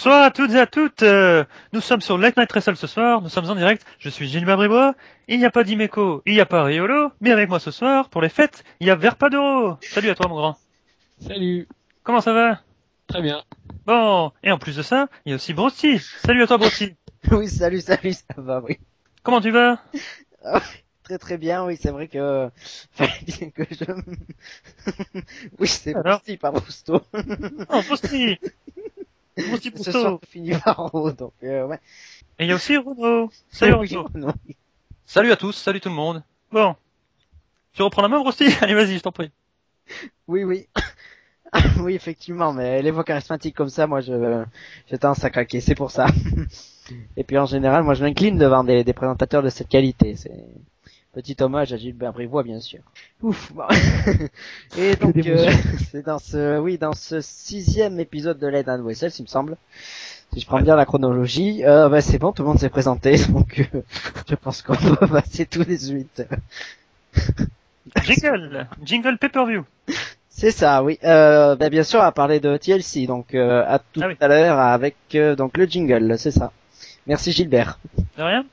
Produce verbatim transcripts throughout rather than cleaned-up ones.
Bonsoir à toutes et à toutes, euh, nous sommes sur Late Night Wrestle ce soir, nous sommes en direct, je suis Gilbert Bribois, il n'y a pas d'Imeco, il n'y a pas Riolo, mais avec moi ce soir, pour les fêtes, il y a Verpadoro. Salut à toi mon grand. Salut. Comment ça va? Très bien. Bon, et en plus de ça, il y a aussi Brosty. Salut à toi Brosty. Oui, salut, salut, ça va, oui. Comment tu vas? Ah, très très bien, oui, c'est vrai que... Fallait bien que je... oui, c'est Alors Brosty, pas Brousto. Oh Brosty. Brosty Ce soir, Brousto. on finit par O, donc euh, ouais. Et il y a aussi Renaud. Salut Oui, Renaud. non. Salut à tous, salut tout le monde. Bon, tu reprends la main Brosty? Allez vas-y, je t'en prie. Oui, oui. Oui, effectivement, mais les voix charismatiques comme ça, moi, je, j'ai tendance à craquer, c'est pour ça. Et puis en général, moi, je m'incline devant des, des présentateurs de cette qualité. C'est petit hommage à Gilbert Bribois, bien sûr. Ouf. Bon. Et donc, euh, c'est dans ce, oui, dans ce sixième épisode de Late Night Wrestle, il me semble. Si je prends Ouais. bien la chronologie, euh, bah, c'est bon, tout le monde s'est présenté, donc euh, je pense qu'on peut passer tout de suite. Jingle, jingle pay-per-view. C'est ça, oui. Euh, bah, bien sûr, à parler de T L C, donc euh, à tout Ah oui. à l'heure avec euh, donc le jingle, c'est ça. Merci Gilbert. De rien?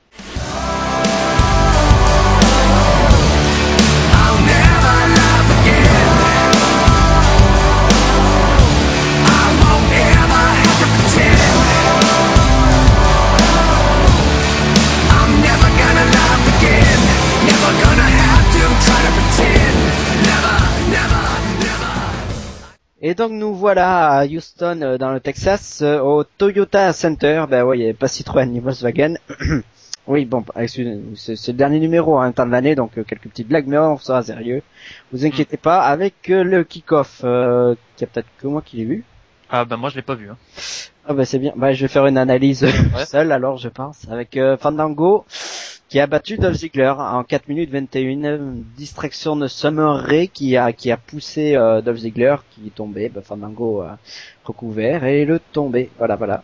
Et donc nous voilà à Houston, euh, dans le Texas, euh, au Toyota Center. Ben oui, il n'y avait pas Citroën ni Volkswagen. Oui, bon, excusez, c'est, c'est le dernier numéro en hein, temps de l'année, donc euh, quelques petites blagues, mais on sera sérieux. Vous inquiétez pas, avec euh, le kick-off, euh, qu'il y a peut-être que moi qui l'ai vu. Ah bah moi je l'ai pas vu. Hein. Ah bah c'est bien, bah je vais faire une analyse Ouais. seule alors je pense, avec euh, Fandango qui a battu Dolph Ziggler en quatre minutes vingt et un, une distraction de Summer Rae qui a qui a poussé euh, Dolph Ziggler qui est tombé, bah, Fandango a recouvert et le tombé, voilà voilà.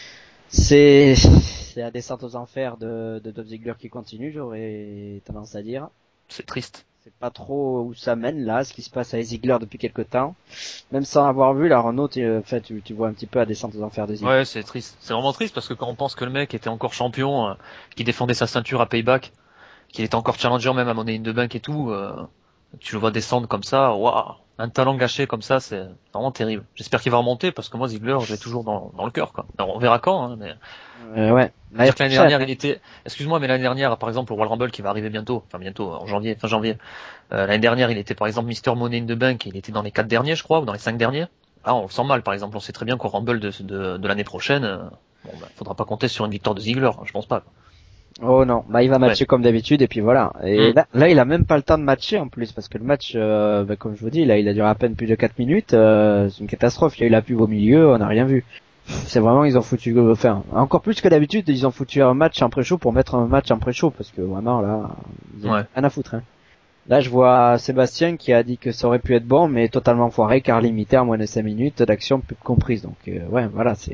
C'est c'est la descente aux enfers de, de Dolph Ziggler qui continue, j'aurais tendance à dire. C'est triste. C'est pas trop où ça mène là, ce qui se passe avec Ziggler depuis quelque temps. Même sans avoir vu, là Renaud, tu, en fait, tu, tu vois un petit peu la descente aux enfers de Ziggler. Ouais, c'est triste. C'est vraiment triste parce que quand on pense que le mec était encore champion, euh, qui défendait sa ceinture à Payback, qu'il était encore challenger même à Money in the Bank et tout, euh, tu le vois descendre comme ça, waouh, un talent gâché comme ça, c'est vraiment terrible. J'espère qu'il va remonter parce que moi Ziggler, je l'ai toujours dans, dans le cœur, quoi. Alors, on verra quand, hein, mais Euh, ouais. dire que l'année dernière, il était, excuse-moi, mais l'année dernière, par exemple, au Royal Rumble qui va arriver bientôt, enfin bientôt, en janvier, fin janvier, euh, l'année dernière, il était par exemple Mister Money in the Bank, il était dans les quatre derniers, je crois, ou dans les cinq derniers. Ah, on le sent mal, par exemple, on sait très bien qu'au Rumble de, de, de l'année prochaine, euh, bon, bah, faudra pas compter sur une victoire de Ziggler, je pense pas. Oh non, bah il va matcher Ouais. comme d'habitude et puis voilà. Et Mm. là, là, il a même pas le temps de matcher en plus parce que le match, euh, bah, comme je vous dis, là, il a duré à peine plus de quatre minutes. Euh, c'est une catastrophe. Il y a eu la pub au milieu, on n'a rien vu. C'est vraiment, ils ont foutu, enfin, encore plus que d'habitude, ils ont foutu un match en pré-show pour mettre un match en pré-show parce que vraiment là, ils ont Ouais. rien à foutre. Hein. Là, je vois Sébastien qui a dit que ça aurait pu être bon, mais totalement foiré car limité à moins de cinq minutes d'action pub comprise. Donc euh, ouais, voilà, c'est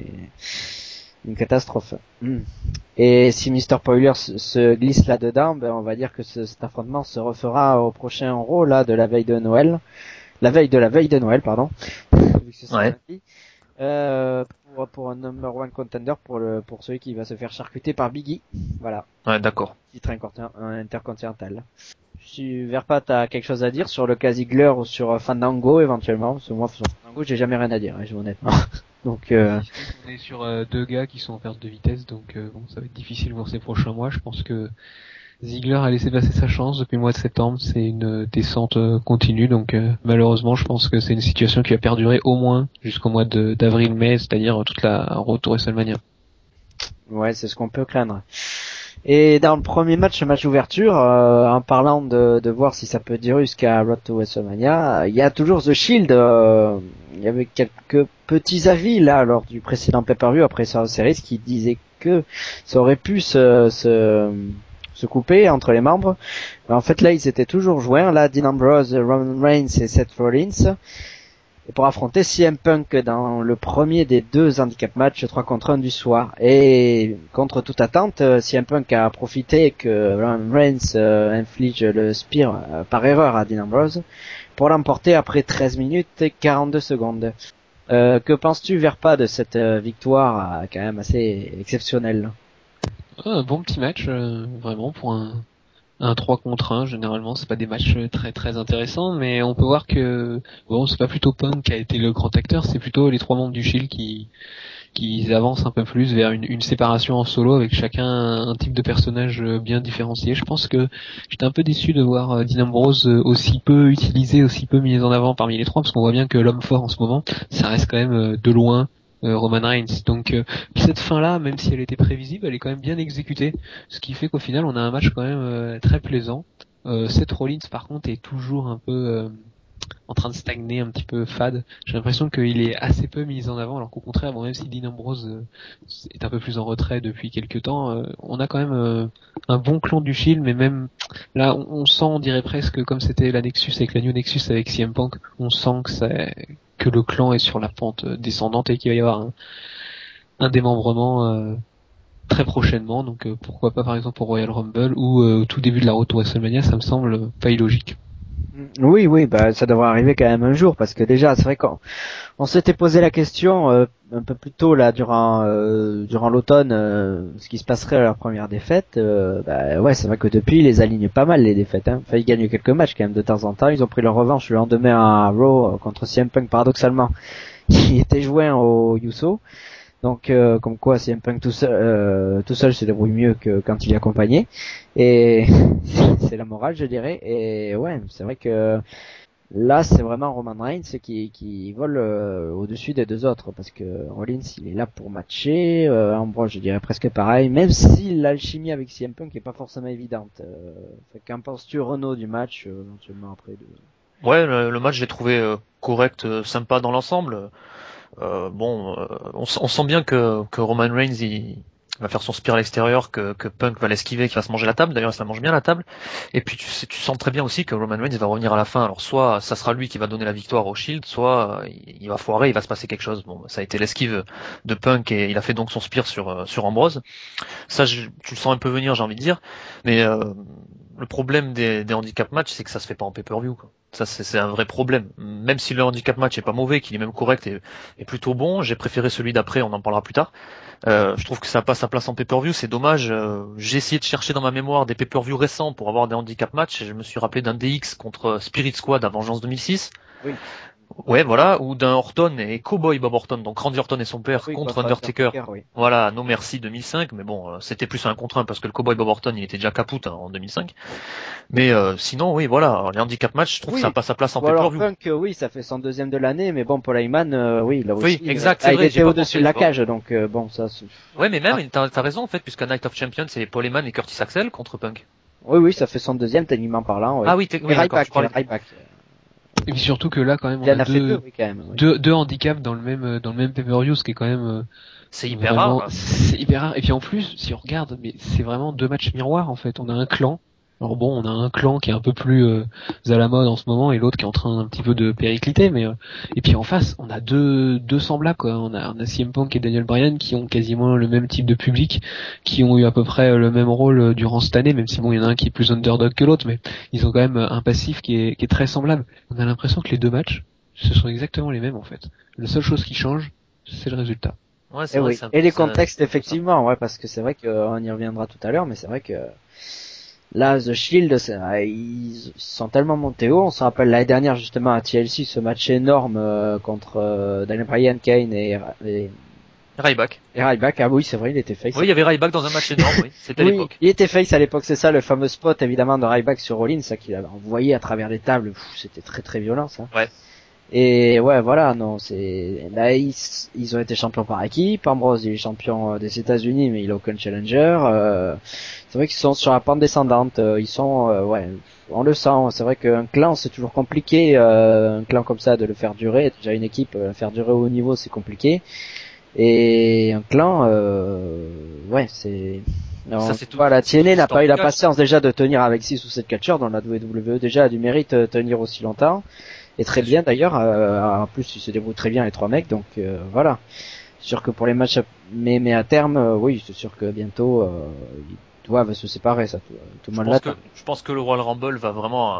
une catastrophe. Mm. Et si Mister Poiler se, se glisse là-dedans, ben on va dire que ce, cet affrontement se refera au prochain Raw là de la veille de Noël, la veille de la veille de Noël, pardon. Vu que c'est Ouais. lundi. Euh, pour, pour un number one contender pour le pour celui qui va se faire charcuter par Biggie. Voilà, Ouais, d'accord. titre incontin- intercontinental. Si Verpa t'as quelque chose à dire sur le cas Ziggler ou sur Fandango éventuellement, parce que moi sur Fandango j'ai jamais rien à dire, hein, je honnêtement. Donc euh, On est sur euh, deux gars qui sont en perte de vitesse, donc euh, bon, ça va être difficile pour ces prochains mois. Je pense que Ziggler a laissé passer sa chance depuis le mois de septembre. C'est une descente euh, continue, donc euh, malheureusement, je pense que c'est une situation qui va perdurer au moins jusqu'au mois de d'avril-mai, c'est-à-dire toute la Road to WrestleMania. ouais, c'est ce qu'on peut craindre. Et dans le premier match, match ouverture, euh, en parlant de, de voir si ça peut durer jusqu'à Road to WrestleMania, il y a toujours The Shield. Euh, il y avait quelques petits avis là lors du précédent pay-per-view après Survivor Series qui disaient que ça aurait pu se, se, se couper entre les membres. Mais en fait là, ils étaient toujours joints. Là, Dean Ambrose, Roman Reigns et Seth Rollins. Et pour affronter C M Punk dans le premier des deux handicap matchs trois contre un du soir. Et contre toute attente, C M Punk a profité que Roman Reigns euh, inflige le spear euh, par erreur à Dean Ambrose pour l'emporter après treize minutes et quarante-deux secondes. Euh, que penses-tu, Verpa, de cette euh, victoire euh, quand même assez exceptionnelle? Un bon petit match, euh, vraiment, pour un, un trois contre un. Généralement, c'est pas des matchs très très intéressants, mais on peut voir que, bon, c'est pas plutôt Punk qui a été le grand acteur, c'est plutôt les trois membres du Shield qui, qui avancent un peu plus vers une, une séparation en solo avec chacun un, un type de personnage bien différencié. Je pense que j'étais un peu déçu de voir Dean Ambrose aussi peu utilisé, aussi peu mis en avant parmi les trois, parce qu'on voit bien que l'homme fort en ce moment, ça reste quand même de loin Euh, Roman Reigns. Donc euh, cette fin-là, même si elle était prévisible, elle est quand même bien exécutée, ce qui fait qu'au final on a un match quand même euh, très plaisant. Euh, Seth Rollins par contre est toujours un peu euh, en train de stagner, un petit peu fade. J'ai l'impression qu'il est assez peu mis en avant, alors qu'au contraire, bon, même si Dean Ambrose euh, est un peu plus en retrait depuis quelques temps, euh, on a quand même euh, un bon clan du Shield, mais même là on, on sent, on dirait presque comme c'était la Nexus avec la New Nexus avec C M Punk, on sent que c'est que le clan est sur la pente descendante et qu'il va y avoir un, un démembrement euh, très prochainement. Donc euh, pourquoi pas par exemple au Royal Rumble ou euh, au tout début de la road to WrestleMania, ça me semble pas illogique. Oui, oui, bah ça devrait arriver quand même un jour, parce que déjà, c'est vrai qu'on on s'était posé la question euh, un peu plus tôt là durant euh, durant l'automne, euh, ce qui se passerait à leur première défaite. Euh, bah ouais, c'est vrai que depuis, ils les alignent pas mal les défaites. Hein. Enfin, ils gagnent quelques matchs quand même de temps en temps. Ils ont pris leur revanche le lendemain à Raw euh, contre C M Punk, paradoxalement, qui était joint au Uso. Donc, euh, comme quoi, C M Punk tout seul, euh, tout seul se débrouille mieux que quand il est accompagné. Et c'est la morale, je dirais. Et ouais, c'est vrai que là, c'est vraiment Roman Reigns qui, qui vole euh, au-dessus des deux autres, parce que Rollins, il est là pour matcher. Euh, Ambrose, je dirais presque pareil, même si l'alchimie avec C M Punk est pas forcément évidente. Euh, qu'en penses-tu, Renaud, du match, euh, éventuellement après de... Ouais, le, le match, j'ai trouvé euh, correct, euh, sympa dans l'ensemble. Euh, bon, euh, on, on sent bien que, que Roman Reigns il va faire son spear à l'extérieur, que, que Punk va l'esquiver, qu'il va se manger la table. D'ailleurs, ça mange bien la table. Et puis tu, sais, tu sens très bien aussi que Roman Reigns va revenir à la fin. Alors soit ça sera lui qui va donner la victoire au Shield, soit euh, il va foirer, il va se passer quelque chose. Bon, ça a été l'esquive de Punk et il a fait donc son spear sur sur Ambrose. Ça, je, tu le sens un peu venir, j'ai envie de dire. Mais euh, le problème des, des handicap matchs, c'est que ça se fait pas en pay-per-view, quoi. Ça, c'est, c'est un vrai problème. Même si le handicap match est pas mauvais, qu'il est même correct et, et plutôt bon, j'ai préféré celui d'après, on en parlera plus tard. Euh, je trouve que ça passe sa place en pay-per-view, c'est dommage. Euh, j'ai essayé de chercher dans ma mémoire des pay-per-view récents pour avoir des handicap matchs, et je me suis rappelé d'un D X contre Spirit Squad à Vengeance deux mille six. Oui. Ouais, voilà, ou d'un Orton et Cowboy Bob Orton, donc Randy Orton et son père Oui, contre contre Undertaker. Undertaker, oui. Voilà, No Merci deux mille cinq, mais bon, euh, c'était plus un contre un parce que le Cowboy Bob Orton, il était déjà capoute hein, en deux mille cinq. Mais euh, sinon, oui, voilà, alors, les handicap matchs, je trouve Oui. que ça passe sa place en Ou alors pay-per-view. Punk, euh, oui, ça fait son deuxième de l'année, mais bon, Paul Heyman, euh, oui, là aussi, Oui, exact, euh, c'est ah, vrai, il j'ai était pas au-dessus pensé, de la tu vois. cage, donc euh, bon, ça... c'est- Ouais, mais même, Ah. t'as, t'as raison en fait, puisqu'à Night of Champions, c'est Paul Heyman et Curtis Axel contre Punk. Oui, oui, ça fait son deuxième, techniquement parlant, oui. Ah oui, t'es, Et oui d'accord, tu Ryback, parlais. Ryback. Et puis surtout que là quand même Il on en a a fait deux, deux oui, quand même. Oui. deux deux handicaps dans le même dans le même pay-per-view, ce qui est quand même euh, C'est hyper vraiment rare. c'est hyper rare. Et puis en plus, si on regarde, mais c'est vraiment deux matchs miroirs en fait. On a un clan. Alors bon, on a un clan qui est un peu plus euh, à la mode en ce moment et l'autre qui est en train un petit peu de péricliter, mais euh, et puis en face, on a deux deux semblables quoi. On a on a C M Punk et Daniel Bryan qui ont quasiment le même type de public, qui ont eu à peu près le même rôle euh, durant cette année, même si bon, il y en a un qui est plus underdog que l'autre, mais ils ont quand même un passif qui est qui est très semblable. On a l'impression que les deux matchs, ce sont exactement les mêmes en fait. La seule chose qui change, c'est le résultat. Ouais, c'est Et vrai, oui. ça, Et les ça, contextes, ça. effectivement, ouais, parce que c'est vrai qu'on y reviendra tout à l'heure, mais c'est vrai que là, The Shield, c'est- ils sont tellement montés haut. On se rappelle l'année dernière, justement, à T L C, ce match énorme euh, contre euh, Daniel Bryan, Kane et, et, Ryback. et Ryback. Ah oui, c'est vrai, il était face. Oui, il y avait Ryback dans un match énorme, oui. C'était à Oui, l'époque. il était face à l'époque, c'est ça, le fameux spot, évidemment, de Ryback sur Rollins, ça qu'il avait envoyé à travers les tables. Pff, c'était très très violent, ça. Ouais. Et ouais, voilà, non, c'est là ils, ils ont été champions par équipe. Ambrose il est champion euh, des États-Unis, mais il a aucun challenger. Euh, c'est vrai qu'ils sont sur la pente descendante. Euh, Ils sont, euh, ouais, on le sent. C'est vrai qu'un clan c'est toujours compliqué. Euh, un clan comme ça de le faire durer. Déjà une équipe, euh, faire durer au haut niveau c'est compliqué. Et un clan, euh, ouais, c'est. Non, Ça, c'est tout. voilà, T N A n'a c'est pas eu la tout. patience déjà de tenir avec six ou sept catcheurs, dans la W W E déjà a du mérite de tenir aussi longtemps. Et très bien d'ailleurs, euh, en plus ils se débrouillent très bien les trois mecs, donc euh, voilà. C'est sûr que pour les matchs, à... mais, mais à terme, euh, oui, c'est sûr que bientôt euh, ils doivent se séparer, ça tout, tout le Je monde pense que, l'attend. je pense que le Royal Rumble va vraiment, euh,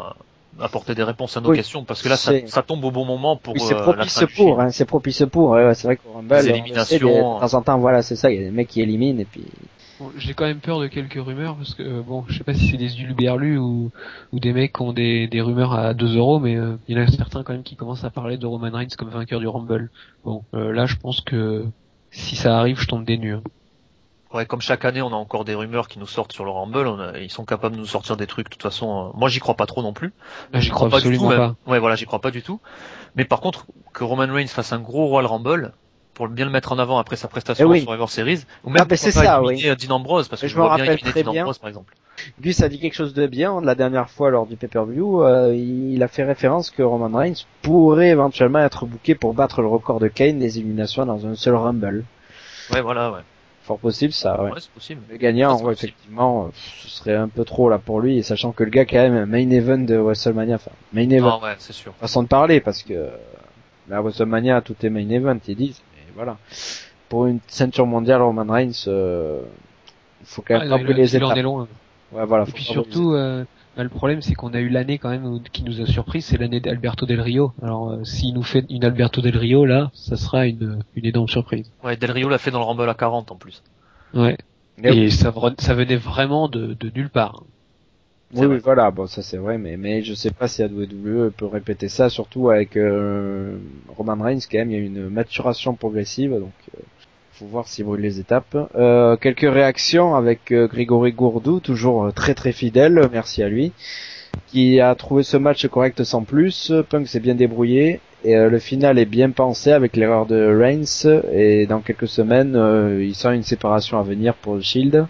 apporter des réponses à nos Oui, questions, parce que là, ça, c'est- ça tombe au bon moment pour Oui, c'est euh, la propice fin du pour, film. hein, c'est propice pour. Ouais, ouais, c'est vrai qu'au Rumble, Les on le sait, éliminations. des- de temps en temps, voilà, c'est ça, il y a des mecs qui éliminent et puis. Bon, j'ai quand même peur de quelques rumeurs parce que euh, bon, je sais pas si c'est des uluberlus ou ou des mecs qui ont des des rumeurs à deux euros, mais euh, il y en a certains quand même qui commencent à parler de Roman Reigns comme vainqueur du Rumble. Bon, euh, là, je pense que si ça arrive, je tombe des nues. hein. Ouais, comme chaque année, on a encore des rumeurs qui nous sortent sur le Rumble. On a- ils sont capables de nous sortir des trucs. De toute façon, euh, moi, j'y crois pas trop non plus. Là, j'y crois Pas du tout, absolument même. pas. Ouais, voilà, j'y crois pas du tout. Mais par contre, que Roman Reigns fasse un gros Royal Rumble, pour bien le mettre en avant après sa prestation Eh en oui. Survivor Series, ou Ah, même ben, pourquoi c'est pas ça, éliminer Dean Ambrose, parce que Mais je je me vois bien rappelle éliminer très Dean bien. Ambrose, par exemple. Gus a dit quelque chose de bien la dernière fois lors du pay-per-view. Euh, il a fait référence que Roman Reigns pourrait éventuellement être booké pour battre le record de Kane des éliminations dans un seul Rumble. Ouais, voilà, ouais. Fort possible ça, ouais. Ouais, c'est possible. Le gagnant, Ça, c'est ouais, possible. effectivement, euh, ce serait un peu trop là pour lui, et sachant que le gars quand même main event de WrestleMania, enfin main event, Non, ouais, c'est sûr. façon de parler, parce que euh, la WrestleMania tout est main event, ils disent, mais voilà. Pour une ceinture mondiale, Roman Reigns, euh, il faut quand même Ah, pas il, brûler les il en étapes. est loin. Ouais, voilà. Et faut puis pas brûler les surtout, euh, bah, le problème c'est qu'on a eu l'année quand même où- qui nous a surpris, c'est l'année d'Alberto Del Rio. Alors euh, s'il nous fait une Alberto Del Rio là, ça sera une une énorme surprise. Ouais, Del Rio l'a fait dans le Rumble à quarante en plus. Ouais. étapes. Et ça, vre- ça venait vraiment de, de nulle part. C'est Oui, vrai. oui, voilà, bon, ça c'est vrai, mais, mais je sais pas si la W W E peut répéter ça, surtout avec euh, Roman Reigns, quand même, il y a une maturation progressive, donc euh, faut voir s'il brûle les étapes. Euh, quelques réactions avec euh, Grégory Gourdou, toujours euh, très très fidèle, merci à lui, qui a trouvé ce match correct sans plus. Punk s'est bien débrouillé, et euh, le final est bien pensé avec l'erreur de Reigns, et dans quelques semaines, euh, il sent une séparation à venir pour le Shield.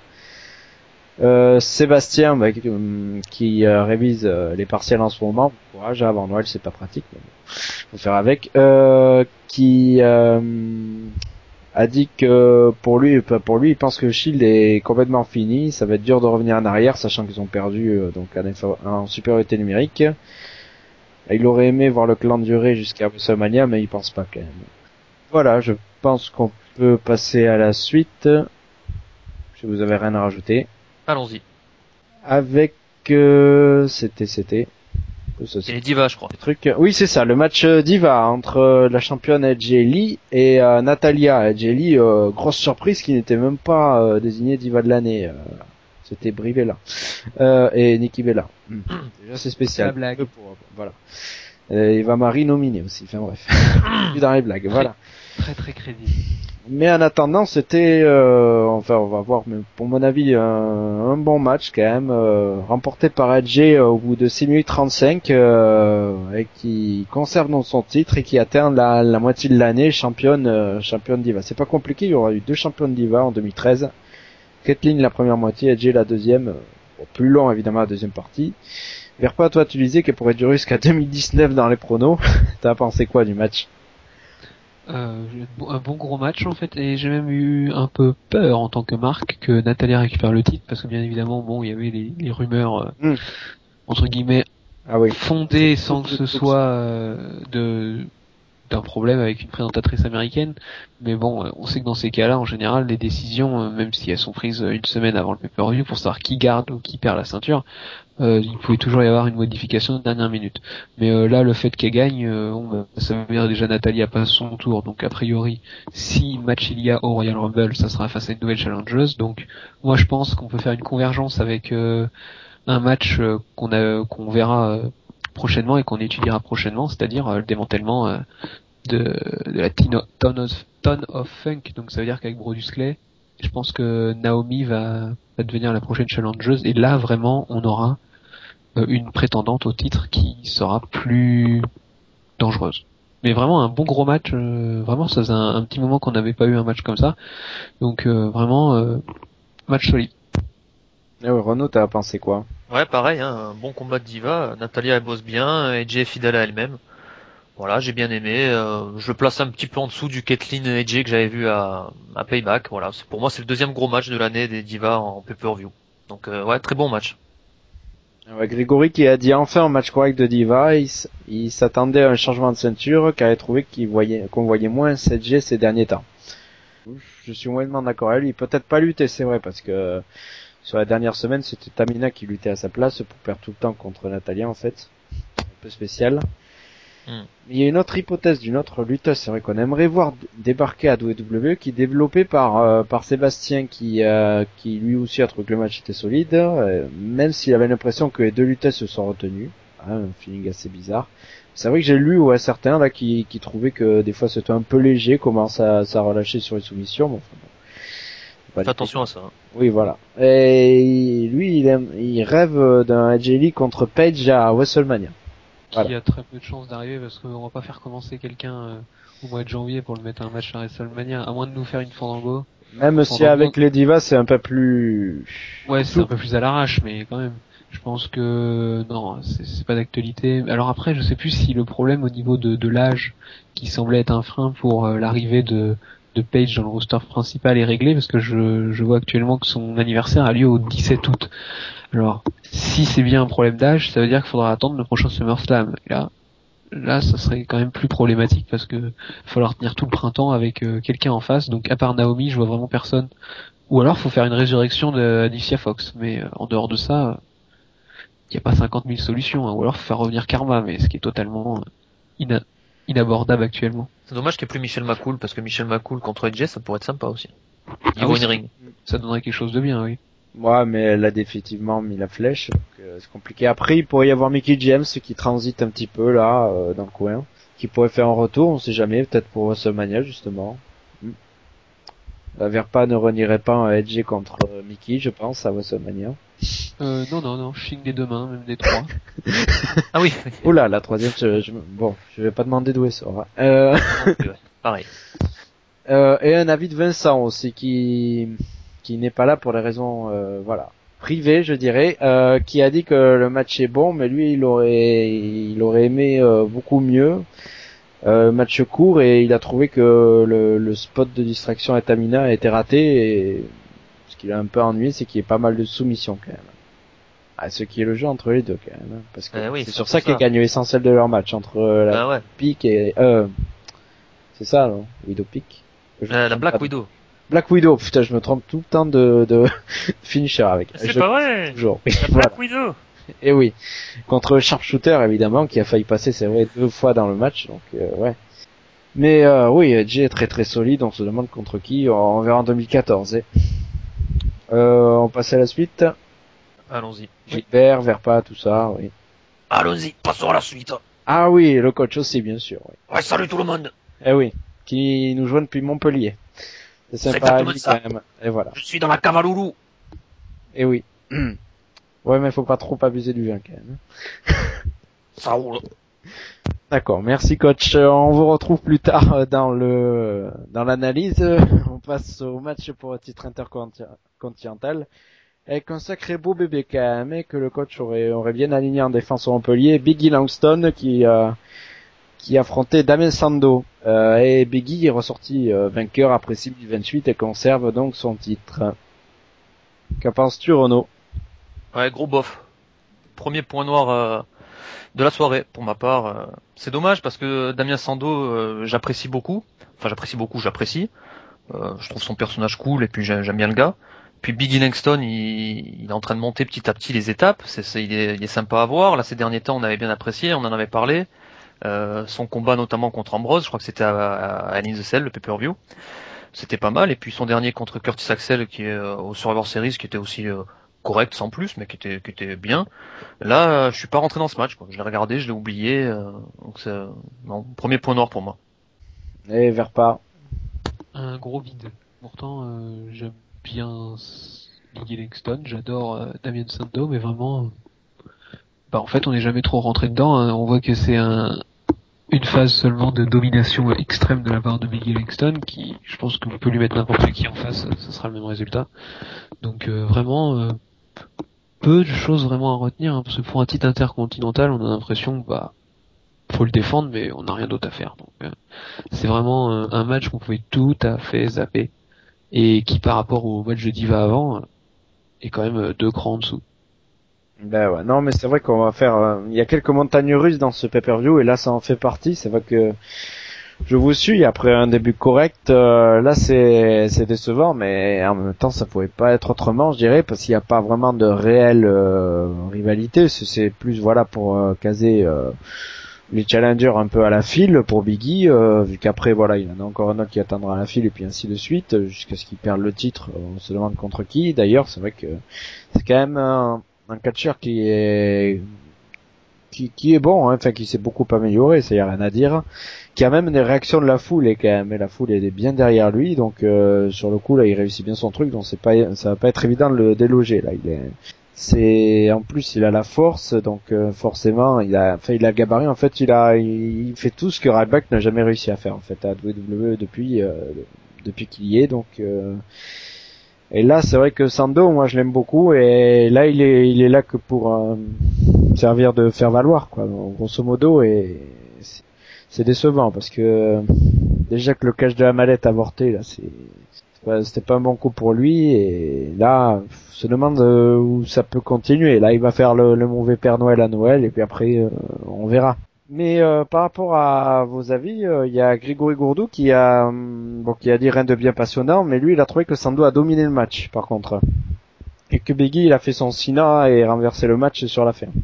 Euh, Sébastien, bah, qui, euh, qui, euh, révise euh, les partiels en ce moment, courage, hein, avant Noël c'est pas pratique, mais bon, faut faire avec, euh, qui euh, a dit que pour lui, pour lui, il pense que le Shield est complètement fini, ça va être dur de revenir en arrière, sachant qu'ils ont perdu euh, donc en, en supériorité numérique. Il aurait aimé voir le clan durer jusqu'à WrestleMania, mais il pense pas quand même. Voilà, je pense qu'on peut passer à la suite. Si vous avez rien à rajouter. Allons-y. Avec euh, c'était c'était ça, C'est c'est les divas, je crois. des trucs. Oui, c'est ça, le match euh, diva entre euh, la championne Edge Lee et euh, Natalia. Edge Lee, euh, grosse surprise qui n'était même pas euh, désignée diva de l'année. Euh, c'était Brie Bella euh, et Nikki Bella. Hmm. Déjà c'est spécial. C'est la blague. Peu pour- voilà. Euh, Eva Marie nominée aussi. Enfin bref. Plus dans les blagues. Voilà. Très très crédible. Mais en attendant, c'était, euh, enfin, on va voir, mais pour mon avis, un, un bon match quand même, euh, remporté par Edge euh, au bout de six minutes trente-cinq, euh, et qui conserve donc son titre et qui atteint la, la moitié de l'année championne, euh, championne diva. C'est pas compliqué, il y aura eu deux championnes diva en deux mille treize. Kathleen la première moitié, Edge la deuxième, euh, bon, plus long évidemment la deuxième partie. Verpa, toi tu disais qu'elle pourrait durer jusqu'à deux mille dix-neuf dans les pronos. T'as pensé quoi du match? Euh, un bon gros match en fait, et j'ai même eu un peu peur en tant que marque que Natalia récupère le titre, parce que bien évidemment, bon, il y avait les, les rumeurs euh, Mm. entre guillemets Ah oui. fondées C'est sans tout, que tout, ce tout. soit euh, de d'un problème avec une présentatrice américaine, mais bon, euh, on sait que dans ces cas-là, en général, les décisions, euh, même si elles sont prises euh, une semaine avant le pay-per-view pour savoir qui garde ou qui perd la ceinture, euh, il pouvait toujours y avoir une modification de dernière minute. Mais euh, là, le fait qu'elle gagne, euh, bon, bah, ça veut dire déjà Natalia passe son tour, donc a priori, si match il y a au Royal Rumble, ça sera face à une nouvelle challengeuse. Donc moi, je pense qu'on peut faire une convergence avec euh, un match euh, qu'on a, qu'on verra euh, prochainement et qu'on étudiera prochainement, c'est-à-dire euh, le démantèlement euh, de, de la Tino, Ton of, Ton of Funk. Donc ça veut dire qu'avec Brodus Clay, je pense que Naomi va, va devenir la prochaine challengeuse, et là vraiment on aura euh, une prétendante au titre qui sera plus dangereuse. Mais vraiment un bon gros match, euh, vraiment ça faisait un, un petit moment qu'on n'avait pas eu un match comme ça, donc euh, vraiment euh, match solide. Eh ouais, Renaud, t'as pensé quoi? Ouais, pareil, hein, un bon combat de diva. Natalia, elle bosse bien, Edge est fidèle à elle-même. Voilà, j'ai bien aimé. Euh, je le place un petit peu en dessous du Kathleen Edge que j'avais vu à, à Payback. Voilà, c'est, pour moi, c'est le deuxième gros match de l'année des divas en pay-per-view. Donc, euh, ouais, très bon match. Ouais, Grégory qui a dit enfin un match correct de Diva, il, s- il s'attendait à un changement de ceinture car il trouvait qu'il voyait, qu'on voyait moins sept G ces derniers temps. Je suis moyennement d'accord avec lui, peut-être pas lutter, c'est vrai, parce que sur la dernière semaine, c'était Tamina qui luttait à sa place pour perdre tout le temps contre Natalia en fait. peu spécial. Mm. Il y a une autre hypothèse d'une autre lutteuse, c'est vrai qu'on aimerait voir débarquer à W W E, qui est développée par euh, par Sébastien, qui euh, qui lui aussi a trouvé que le match était solide, euh, même s'il avait l'impression que les deux lutteuses se sont retenues, hein, un feeling assez bizarre. C'est vrai que j'ai lu ouais certains là qui qui trouvaient que des fois c'était un peu léger, comment ça ça relâchait sur les soumissions. Bon, enfin, bon. Fais attention à ça. Hein. Oui, voilà. Et lui, il aime, il rêve d'un Edge Lee contre Page à WrestleMania. Voilà. Qui a très peu de chances d'arriver parce qu'on va pas faire commencer quelqu'un euh, au mois de janvier pour le mettre un match à WrestleMania, à moins de nous faire une Fandango. Même si Fandango... avec les divas c'est un peu plus... Ouais, c'est un peu plus à l'arrache, mais quand même. Je pense que non, c'est, c'est pas d'actualité. Alors après, je sais plus si le problème au niveau de, de l'âge, qui semblait être un frein pour euh, l'arrivée de, de Page dans le roster principal, est réglé, parce que je, je vois actuellement que son anniversaire a lieu au dix-sept août. Alors, si c'est bien un problème d'âge, ça veut dire qu'il faudra attendre le prochain SummerSlam. Et là, là, ça serait quand même plus problématique parce que il va falloir tenir tout le printemps avec euh, quelqu'un en face. Donc, à part Naomi, je vois vraiment personne. Ou alors, faut faire une résurrection de Alicia Fox. Mais euh, en dehors de ça, il n'y a pas cinquante mille solutions. Hein. Ou alors, faut faire revenir Karma, mais ce qui est totalement euh, ina- inabordable actuellement. C'est dommage qu'il n'y ait plus Michel McCool, parce que Michel McCool contre Edge, ça pourrait être sympa aussi. Ah Niveau oui, in-ring. Ça donnerait quelque chose de bien, oui. Ouais, mais elle a définitivement mis la flèche, donc euh, c'est compliqué. Après, il pourrait y avoir Mickey James qui transite un petit peu là, euh, dans le coin, qui pourrait faire un retour, on sait jamais, peut-être pour WrestleMania justement. Hmm. La Verpa ne renierait pas un Edge contre euh, Mickey, je pense, à WrestleMania. Euh, non, non, non, je signe des deux mains, même des trois. Ah oui. Oula, la troisième, je, je, bon, je vais pas demander d'où elle sort. Hein. Euh... ouais, pareil. Euh, et un avis de Vincent aussi qui qui n'est pas là pour des raisons euh, voilà privées, je dirais, euh, qui a dit que le match est bon, mais lui il aurait il aurait aimé euh, beaucoup mieux euh, match court, et il a trouvé que le, le spot de distraction à Tamina a été raté, et ce qui l'a un peu ennuyé, c'est qu'il y ait pas mal de soumissions quand même. Ah, ce qui est le jeu entre les deux quand même, hein, parce que Eh oui, c'est c'est sur un ça peu qu'est ça. gagné l'essentiel de leur match entre euh, la Ah ouais. Peak et euh, c'est ça, non, Widow Peak. Je Euh, me la trompe Black pas. Widow. Black Widow, putain, je me trompe tout le temps de, de finisher avec. C'est Je- pas vrai. Toujours. La Voilà. Black Widow. Et oui. Contre Sharpshooter, évidemment, qui a failli passer, c'est vrai, deux fois dans le match, donc, euh, ouais. Mais, euh, oui, Edge est très très solide, on se demande contre qui, on verra en deux mille quatorze, eh. Euh, on passe à la suite. Allons-y. Gilbert, Verpa, tout ça, oui. Allons-y, passons à la suite. Ah oui, le coach aussi, bien sûr, oui. Ouais, salut tout le monde. Eh oui. Qui nous joint depuis Montpellier. C'est C'est sympa à exactement lui, ça. quand même. Et voilà. Je suis dans la cave à loulou. Et oui. Ouais, mais faut pas trop abuser du vin, quand même. Ça roule. D'accord, merci coach. Euh, On vous retrouve plus tard euh, dans le dans l'analyse. Euh, On passe au match pour le titre intercontinental avec un sacré beau bébé quand même, et que le coach aurait aurait bien aligné en défense au Montpellier. Biggie Langston qui euh, qui affrontait Damien Sandow, euh, et Biggie est ressorti euh, vainqueur après six minutes vingt-huit et conserve donc son titre. Qu'en penses-tu, Renaud? Ouais, gros bof. Premier point noir euh, de la soirée pour ma part. Euh, c'est dommage parce que Damien Sandow, euh, j'apprécie beaucoup. Enfin, j'apprécie beaucoup, j'apprécie. Euh, je trouve son personnage cool et puis j'aime, j'aime bien le gars. Puis Biggie Langston, il, il est en train de monter petit à petit les étapes. C'est, c'est, il, est, il est sympa à voir. Là, ces derniers temps, on avait bien apprécié, on en avait parlé. Euh, son combat notamment contre Ambrose, je crois que c'était à, à, à In the Cell, le pay-per-view. C'était pas mal. Et puis son dernier contre Curtis Axel, qui est euh, au Survivor Series, qui était aussi euh, correct sans plus, mais qui était, qui était bien. Là, euh, je suis pas rentré dans ce match, quoi. Je l'ai regardé, je l'ai oublié. Euh, donc c'est non, premier point noir pour moi. Et Verpa. Un gros vide. Pourtant, euh, j'aime bien Biggie Langston, j'adore euh, Damien Sandow, mais vraiment, euh, bah en fait, on n'est jamais trop rentré dedans. Hein. On voit que c'est un une phase seulement de domination extrême de la part de Biggie Langston, qui, je pense qu'on peut lui mettre n'importe qui en face, ce sera le même résultat. Donc euh, vraiment, euh, peu de choses vraiment à retenir, hein, parce que pour un titre intercontinental, on a l'impression que bah faut le défendre, mais on n'a rien d'autre à faire. Donc euh, c'est vraiment euh, un match qu'on pouvait tout à fait zapper, et qui par rapport au match de Diva avant, euh, est quand même euh, deux crans en dessous. Ben ouais, non mais c'est vrai qu'on va faire, euh, il y a quelques montagnes russes dans ce pay-per-view, et là ça en fait partie. C'est vrai que je vous suis. Après un début correct, euh, là c'est c'est décevant, mais en même temps ça pouvait pas être autrement, je dirais, parce qu'il n'y a pas vraiment de réelle euh, rivalité. C'est, c'est plus voilà pour euh, caser euh, les challengers un peu à la file pour Biggie, euh, vu qu'après voilà il y en a encore un autre qui attendra à la file et puis ainsi de suite jusqu'à ce qu'il perde le titre. On se demande contre qui. D'ailleurs, c'est vrai que c'est quand même un, un catcheur qui est qui, qui est bon, hein, enfin qui s'est beaucoup amélioré, ça y a rien à dire, qui a même des réactions de la foule et quand même la foule est bien derrière lui, donc euh, sur le coup là il réussit bien son truc, donc c'est pas ça va pas être évident de le déloger là. Il est c'est en plus il a la force, donc euh, forcément il a enfin il a le gabarit, en fait il a il, il fait tout ce que Ryback n'a jamais réussi à faire en fait à W W E depuis euh, depuis qu'il y est, donc euh, et là c'est vrai que Sando moi je l'aime beaucoup et là il est il est là que pour euh, servir de faire valoir quoi, donc, grosso modo, et c'est, c'est décevant parce que déjà que le cache de la mallette avorté là c'est c'était pas un bon coup pour lui, et là on se demande où ça peut continuer. Là il va faire le, le mauvais Père Noël à Noël et puis après euh, on verra. Mais euh, par rapport à vos avis, il euh, y a Grégory Gourdou qui a hum, bon qui a dit rien de bien passionnant, mais lui il a trouvé que Sando a dominé le match par contre, et que Biggie il a fait son Sina et renversé le match sur la fin.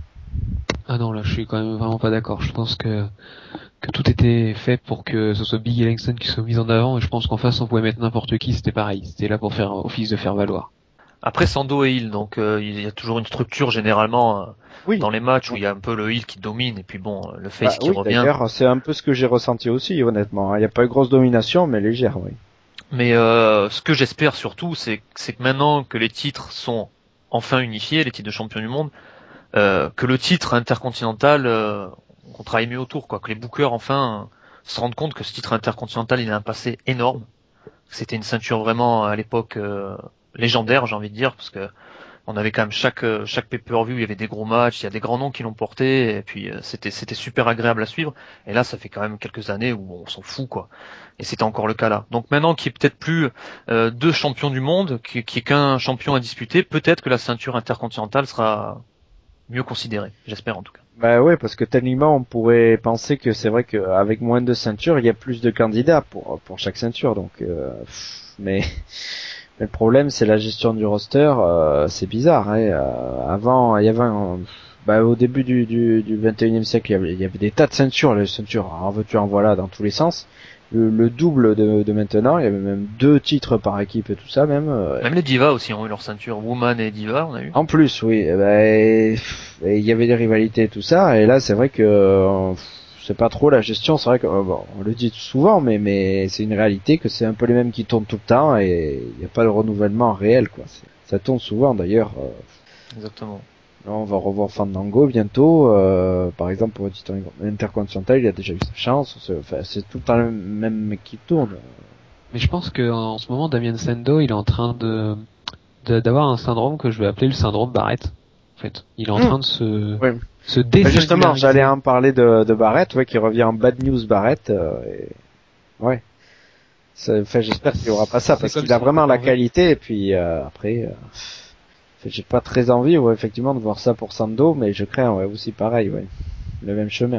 Ah non, là je suis quand même vraiment pas d'accord. Je pense que que tout était fait pour que ce soit Biggie Langston qui soit mis en avant, et je pense qu'en face on pouvait mettre n'importe qui, c'était pareil. C'était là pour faire office de faire valoir. Après Sando et heel, donc euh, il y a toujours une structure généralement euh, Oui. dans les matchs où il y a un peu le heel qui domine et puis bon le face Bah, qui oui, revient. d'ailleurs, c'est un peu ce que j'ai ressenti aussi, honnêtement. Il n'y a pas eu grosse domination, mais légère, oui. Mais euh, ce que j'espère surtout, c'est, c'est que maintenant que les titres sont enfin unifiés, les titres de champion du monde, euh, que le titre intercontinental, euh, qu'on travaille mieux autour, quoi, que les bookers enfin euh, se rendent compte que ce titre intercontinental, il a un passé énorme. C'était une ceinture vraiment à l'époque euh, légendaire, j'ai envie de dire, parce que on avait quand même chaque chaque pay-per-view, il y avait des gros matchs, il y a des grands noms qui l'ont porté, et puis euh, c'était c'était super agréable à suivre. Et là, ça fait quand même quelques années où on s'en fout, quoi. Et c'était encore le cas là. Donc maintenant qu'il n'y ait peut-être plus euh, deux champions du monde, qu'il n'y ait qu'un champion à disputer, peut-être que la ceinture intercontinentale sera mieux considérée. J'espère en tout cas. Bah ouais, parce que tellement on pourrait penser que c'est vrai qu'avec moins de ceintures, il y a plus de candidats pour pour chaque ceinture. Donc, euh, pff, mais, mais le problème c'est la gestion du roster. Euh, c'est bizarre. Hein, euh, avant, il y avait un, bah au début du du, du vingt et unième siècle, il y avait, il y avait des tas de ceintures, les ceintures en veux-tu en voilà dans tous les sens. Le, le double de, de maintenant, il y avait même deux titres par équipe et tout ça même. Euh, Même les divas aussi ont eu leur ceinture, Woman et Diva, on a eu. En plus, oui, eh ben, il y avait des rivalités et tout ça, et là c'est vrai que euh, c'est pas trop la gestion, c'est vrai que euh, bon, on le dit souvent, mais mais c'est une réalité que c'est un peu les mêmes qui tournent tout le temps et il n'y a pas de renouvellement réel, quoi. C'est, ça tourne souvent d'ailleurs. Euh, Exactement. Là, on va revoir Fandango bientôt, euh, par exemple pour le titre intercontinental, il a déjà eu sa chance. C'est, enfin, c'est tout le temps le même mec qui tourne. Mais je pense que en ce moment Damien Sandow il est en train de, de d'avoir un syndrome que je vais appeler le syndrome Barrett. En fait, il est en Mmh. train de se Ouais. se Ben désingulariser. justement, j'allais en parler de, de Barrett, ouais, qui revient en Bad News Barrett. Euh, et... Ouais. C'est, enfin, j'espère qu'il y aura pas ça, C'est parce comme qu'il a si vraiment on la avait- qualité, et puis euh, après, euh, enfin, j'ai pas très envie, ouais, effectivement, de voir ça pour Sando, mais je crains, ouais, aussi pareil, ouais, le même chemin.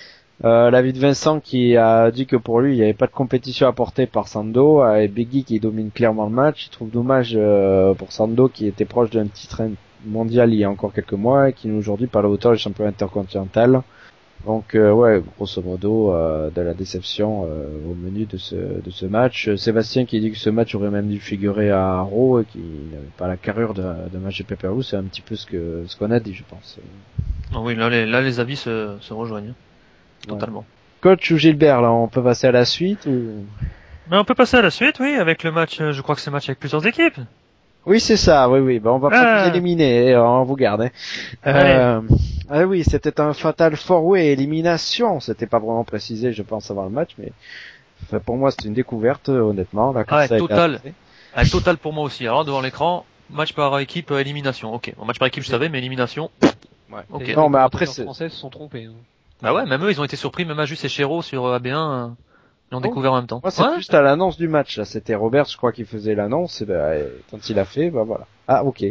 Euh, l'avis de Vincent qui a dit que pour lui, il n'y avait pas de compétition apportée par Sando, euh, et Biggie qui domine clairement le match. Il trouve dommage euh, pour Sando qui était proche d'un titre mondial il y a encore quelques mois, et qui aujourd'hui par la hauteur du champion intercontinental. Donc euh, ouais, grosso modo, euh, de la déception euh, au menu de ce de ce match. Sébastien qui dit que ce match aurait même dû figurer à Raw et qui n'avait pas la carrure de, de match de pay-per-view, c'est un petit peu ce que ce qu'on a dit, je pense. Ah oui, là les, là, les avis se, se rejoignent. Totalement. Ouais. Coach ou Gilbert, là, on peut passer à la suite ou... Mais on peut passer à la suite, oui, avec le match, euh, je crois que c'est un match avec plusieurs équipes. Oui, c'est ça, oui, oui. Bon, on va pas Ah. vous éliminer, on vous garde. Hein. Euh, ah oui, c'était un fatal four-way élimination. C'était pas vraiment précisé, je pense, avant le match, mais enfin, pour moi, c'était une découverte, honnêtement. Là, Ah ouais, ça a été total. annoncé. Ah, total pour moi aussi. Alors devant l'écran, match par équipe, euh, élimination. Ok, bon, match par équipe je savais, mais élimination. Ouais. Ok. Les Non, mais après, commentateurs c'est... français se sont trompés. hein. Bah ouais, même eux ils ont été surpris, même Ajus et Chéreau sur euh, A B un, euh, ils l'ont Oh. découvert en même temps. Moi, c'est Ouais. juste à l'annonce du match, là. C'était Robert, je crois, qui faisait l'annonce, et ben, et quand il a fait, bah voilà. Ah, ok.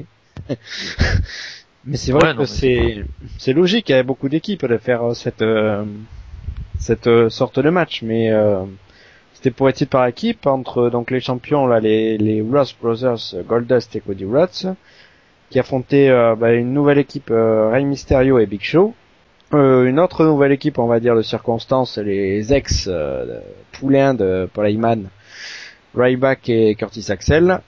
Mais c'est vrai Ouais, que non, mais c'est, c'est logique, il y a beaucoup d'équipes de faire euh, cette, euh, cette euh, sorte de match, mais euh, c'était pour être titre par équipe entre donc les champions là, les les Ross Brothers, Goldust et Cody Rhodes, qui affrontaient euh, bah, une nouvelle équipe, euh, Rey Mysterio et Big Show. Euh, une autre nouvelle équipe, on va dire de circonstance, les ex euh, poulains de Paul Heyman, Ryback et Curtis Axel.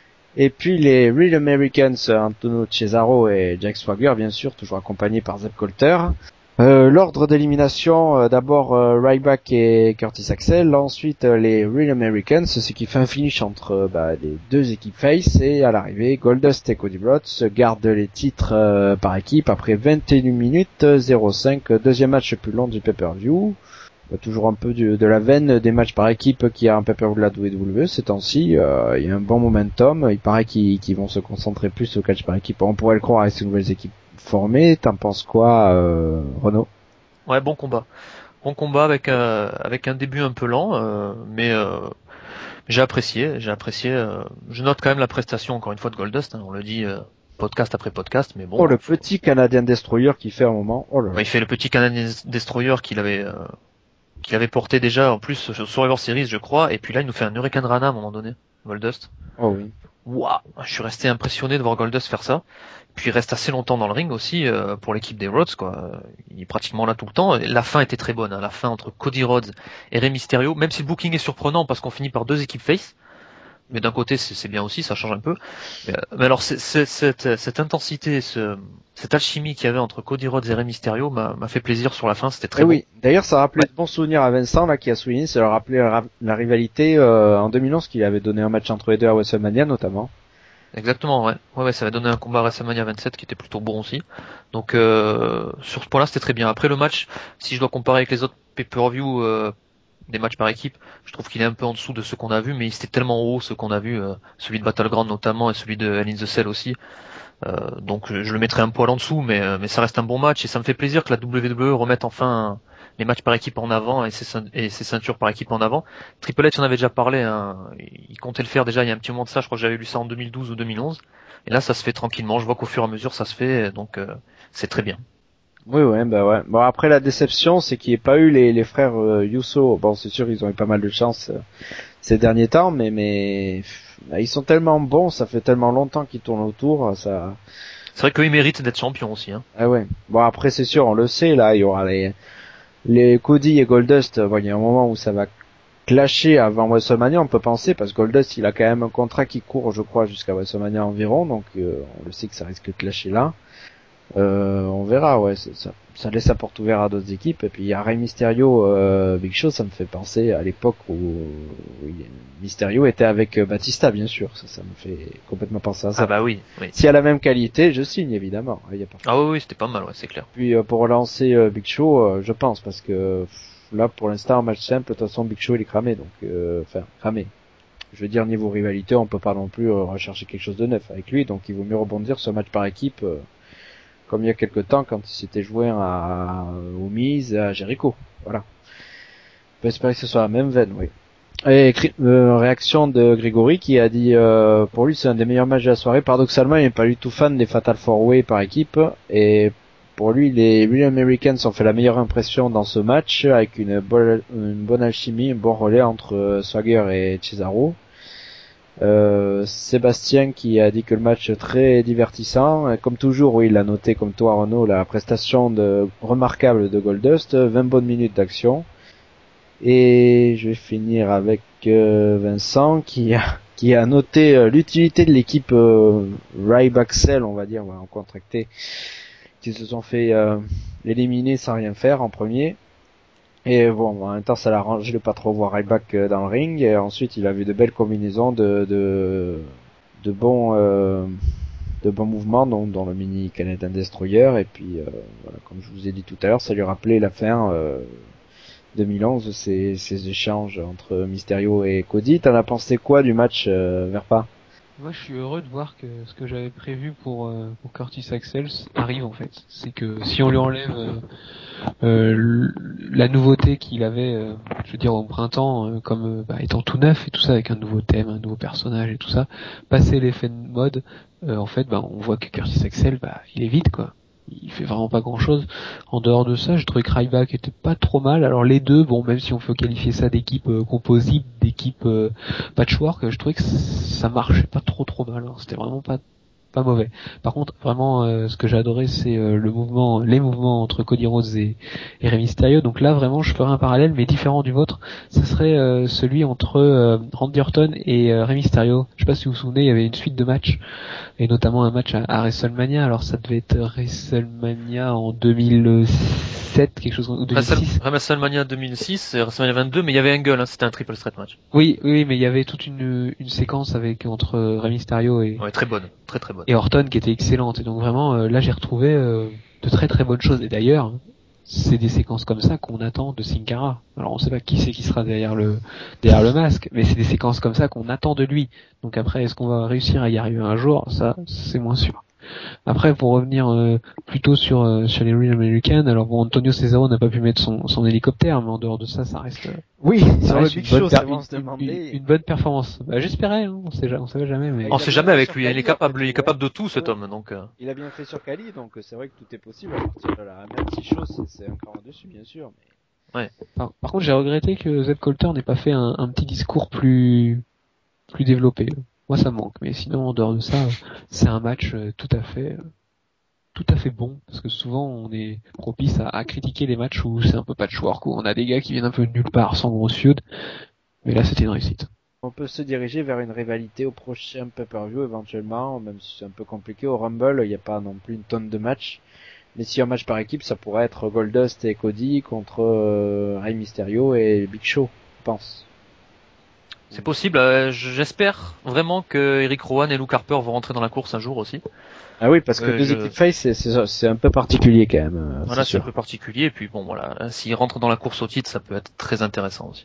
Et puis les Real Americans, Antonio Cesaro et Jack Swagger, bien sûr, toujours accompagnés par Zeb Colter. Euh, l'ordre d'élimination, euh, d'abord euh, Ryback et Curtis Axel, ensuite euh, les Real Americans, ce qui fait un finish entre euh, bah, les deux équipes face, et à l'arrivée Goldust et Cody Rhodes gardent les titres euh, par équipe après vingt et une minutes zéro cinq, deuxième match le plus long du pay-per-view. Bah, toujours un peu du, de la veine des matchs par équipe qu'il y a un pay-per-view de la W W E ces temps-ci. Euh, il y a un bon momentum, il paraît qu'ils, qu'ils vont se concentrer plus au catch par équipe, on pourrait le croire avec ces nouvelles équipes formé. T'en penses quoi, euh, Renaud? Ouais, bon combat. Bon combat avec euh, avec un début un peu lent, euh, mais euh, j'ai apprécié. J'ai apprécié. Euh, je note quand même la prestation encore une fois de Goldust. Hein, on le dit euh, podcast après podcast, mais bon. Oh, le petit Canadian Destroyer qui fait un moment. Oh là là. Ouais, il fait le petit Canadian Destroyer qu'il avait euh, qu'il avait porté déjà en plus sur Survivor Series, je crois. Et puis là, il nous fait un Hurricane Rana à un moment donné, Goldust. Oh oui. Waouh, je suis resté impressionné de voir Goldust faire ça. Puis il reste assez longtemps dans le ring aussi euh, pour l'équipe des Rhodes, quoi. Il est pratiquement là tout le temps. La fin était très bonne, hein. La fin entre Cody Rhodes et Rey Mysterio, même si le booking est surprenant parce qu'on finit par deux équipes face. Mais d'un côté c'est, c'est bien aussi, ça change un peu. Mais, mais alors c'est, c'est, cette, cette intensité, ce, cette alchimie qu'il y avait entre Cody Rhodes et Rey Mysterio m'a, m'a fait plaisir sur la fin. C'était très eh bon. Oui. D'ailleurs, ça rappelait Ouais. de bons souvenirs à Vincent là qui a souligné, ça leur rappelait la, la rivalité euh, en deux mille onze qu'il avait donné un match entre les deux à WrestleMania notamment. Exactement, ouais. Ouais, ouais, ça va donner un combat à WrestleMania vingt-sept qui était plutôt bon aussi. Donc, euh, sur ce point-là, c'était très bien. Après le match, si je dois comparer avec les autres pay-per-view euh, des matchs par équipe, je trouve qu'il est un peu en dessous de ce qu'on a vu, mais c'était tellement haut ce qu'on a vu, euh, celui de Battleground notamment et celui de Hell in the Cell aussi. Euh, donc, je le mettrai un poil en dessous, mais euh, mais ça reste un bon match et ça me fait plaisir que la W W E remette enfin les matchs par équipe en avant et ses, ceint- et ses ceintures par équipe en avant. Triple H en avait déjà parlé, hein. Il comptait le faire déjà il y a un petit moment de ça, je crois que j'avais lu ça en deux mille douze ou deux mille onze. Et là ça se fait tranquillement, je vois qu'au fur et à mesure ça se fait, donc euh, c'est très bien. Oui, ouais, bah ouais. Bon, après la déception, c'est qu'il n'y ait pas eu les, les frères euh, Yusso. Bon, c'est sûr, ils ont eu pas mal de chance euh, ces derniers temps, mais mais pff, ils sont tellement bons, ça fait tellement longtemps qu'ils tournent autour, ça. C'est vrai qu'ils méritent d'être champions aussi. Hein. Ah ouais. Bon, après c'est sûr, on le sait là, il y aura les les Cody et Goldust. Bon, il y a un moment où ça va clasher avant WrestleMania, on peut penser, parce que Goldust il a quand même un contrat qui court, je crois, jusqu'à WrestleMania environ, donc euh, on le sait que ça risque de clasher là. Euh, on verra, ouais, ça, ça, ça laisse la porte ouverte à d'autres équipes. Et puis il y a Rey Mysterio, euh, Big Show, ça me fait penser à l'époque où, où Mysterio était avec euh, Batista, bien sûr. Ça, ça me fait complètement penser à ça. Ah bah oui, oui. Si à la même qualité, je signe évidemment. Il y a pas... Ah oui, oui, c'était pas mal, ouais, c'est clair. Puis euh, pour relancer euh, Big Show, euh, je pense, parce que pff, là pour l'instant, match simple, de toute façon Big Show il est cramé, donc euh, enfin cramé. Je veux dire niveau rivalité, on peut pas non plus euh, rechercher quelque chose de neuf avec lui, donc il vaut mieux rebondir sur match par équipe. Euh, comme il y a quelque temps quand il s'était joint à, au Miz, à Jericho. Voilà. On peut espérer que ce soit la même veine, oui. Et euh, réaction de Grégory qui a dit euh, pour lui c'est un des meilleurs matchs de la soirée. Paradoxalement, il n'est pas du tout fan des Fatal four way par équipe. Et pour lui, les Real Americans ont fait la meilleure impression dans ce match avec une, bo- une bonne alchimie, un bon relais entre Swagger et Cesaro. Euh, Sébastien qui a dit que le match est très divertissant, et comme toujours, oui, il a noté comme toi Renaud la prestation de, remarquable de Goldust, vingt bonnes minutes d'action. Et je vais finir avec euh, Vincent qui a qui a noté euh, l'utilité de l'équipe euh, Ryback Cell, on va dire, ouais, en contracté, qui se sont fait euh, éliminer sans rien faire en premier. Et bon, en même temps, ça l'a arrangé de pas trop voir Ryback dans le ring. Et ensuite, il a vu de belles combinaisons de de, de bons euh, de bons mouvements, donc dans le mini Canadian Destroyer. Et puis, euh, voilà, comme je vous ai dit tout à l'heure, ça lui rappelait la fin euh, deux mille onze, ces, ces échanges entre Mysterio et Cody. T'en as pensé quoi du match, euh, Verpa? Moi, je suis heureux de voir que ce que j'avais prévu pour, euh, pour Curtis Axel arrive en fait. C'est que si on lui enlève euh, euh, la nouveauté qu'il avait, euh, je veux dire au printemps, euh, comme euh, bah, étant tout neuf et tout ça, avec un nouveau thème, un nouveau personnage et tout ça, passer l'effet de mode, euh, en fait, bah, on voit que Curtis Axel, bah, il est vide quoi. il fait vraiment pas grand chose. En dehors de ça, j'ai trouvé que Ryback était pas trop mal. Alors les deux, bon, même si on peut qualifier ça d'équipe euh, composite, d'équipe euh, patchwork, je trouvais que ça marchait pas trop trop mal. Hein. C'était vraiment pas pas mauvais. Par contre, vraiment, euh, ce que j'ai adoré, c'est euh, le mouvement, les mouvements entre Cody Rhodes et, et Rey Mysterio. Donc là, vraiment, je ferai un parallèle, mais différent du vôtre. Ce serait euh, celui entre euh, Randy Orton et euh, Rey Mysterio. Je sais pas si vous vous souvenez, il y avait une suite de matchs, et notamment un match à, à WrestleMania. Alors ça devait être WrestleMania en deux mille sept, quelque chose, ou deux mille six. WrestleMania deux mille six et WrestleMania vingt-deux, mais il y avait Angle, hein, c'était un triple threat match. Oui, oui, mais il y avait toute une, une séquence avec entre Rey Mysterio et ouais, très bonne, très très bonne. Et Orton qui était excellente. Et donc vraiment, euh, là j'ai retrouvé euh, de très très bonnes choses. Et d'ailleurs, c'est des séquences comme ça qu'on attend de Sin Cara. Alors on sait pas qui c'est qui sera derrière le derrière le masque, mais c'est des séquences comme ça qu'on attend de lui. Donc après, est-ce qu'on va réussir à y arriver un jour? Ça, c'est moins sûr. Après, pour revenir euh, plutôt sur euh, sur les Real Americans, alors bon, Antonio Cesaro n'a pas pu mettre son son hélicoptère, mais en dehors de ça, ça reste euh, oui, ça sur reste le Big une, bonne Show, per- ça va se une, demander. une, une bonne performance. Bah, j'espérais, hein, on sait ja- on savait jamais, mais On Il sait a jamais bien avec fait lui, sur il est Cali, capable, après il est tout, capable de ouais. tout cet Ouais. homme, donc. Euh... Il a bien fait sur Cali, donc c'est vrai que tout est possible à partir de là. Même si chose, c'est, c'est encore dessus, bien sûr. Mais... Ouais. Par, par contre, j'ai regretté que Zeb Colter n'ait pas fait un, un petit discours plus plus développé. Moi, ça me manque, mais sinon, en dehors de ça, c'est un match euh, tout à fait euh, tout à fait bon, parce que souvent on est propice à, à critiquer les matchs où c'est un peu patchwork, où on a des gars qui viennent un peu de nulle part sans gros feud, mais là c'était une réussite. On peut se diriger vers une rivalité au prochain pay-per-view éventuellement, même si c'est un peu compliqué. Au Rumble, il n'y a pas non plus une tonne de matchs. Mais si un match par équipe, ça pourrait être Goldust et Cody contre euh, Rey Mysterio et Big Show, je pense. C'est possible, euh, j'espère vraiment que Eric Rowan et Luke Harper vont rentrer dans la course un jour aussi. Ah oui, parce que Euh, deux je- équipes face, c'est, c'est, c'est un peu particulier quand même. euh, Voilà, c'est c'est un sûr. peu particulier, et puis bon voilà, s'ils rentrent dans la course au titre, ça peut être très intéressant aussi.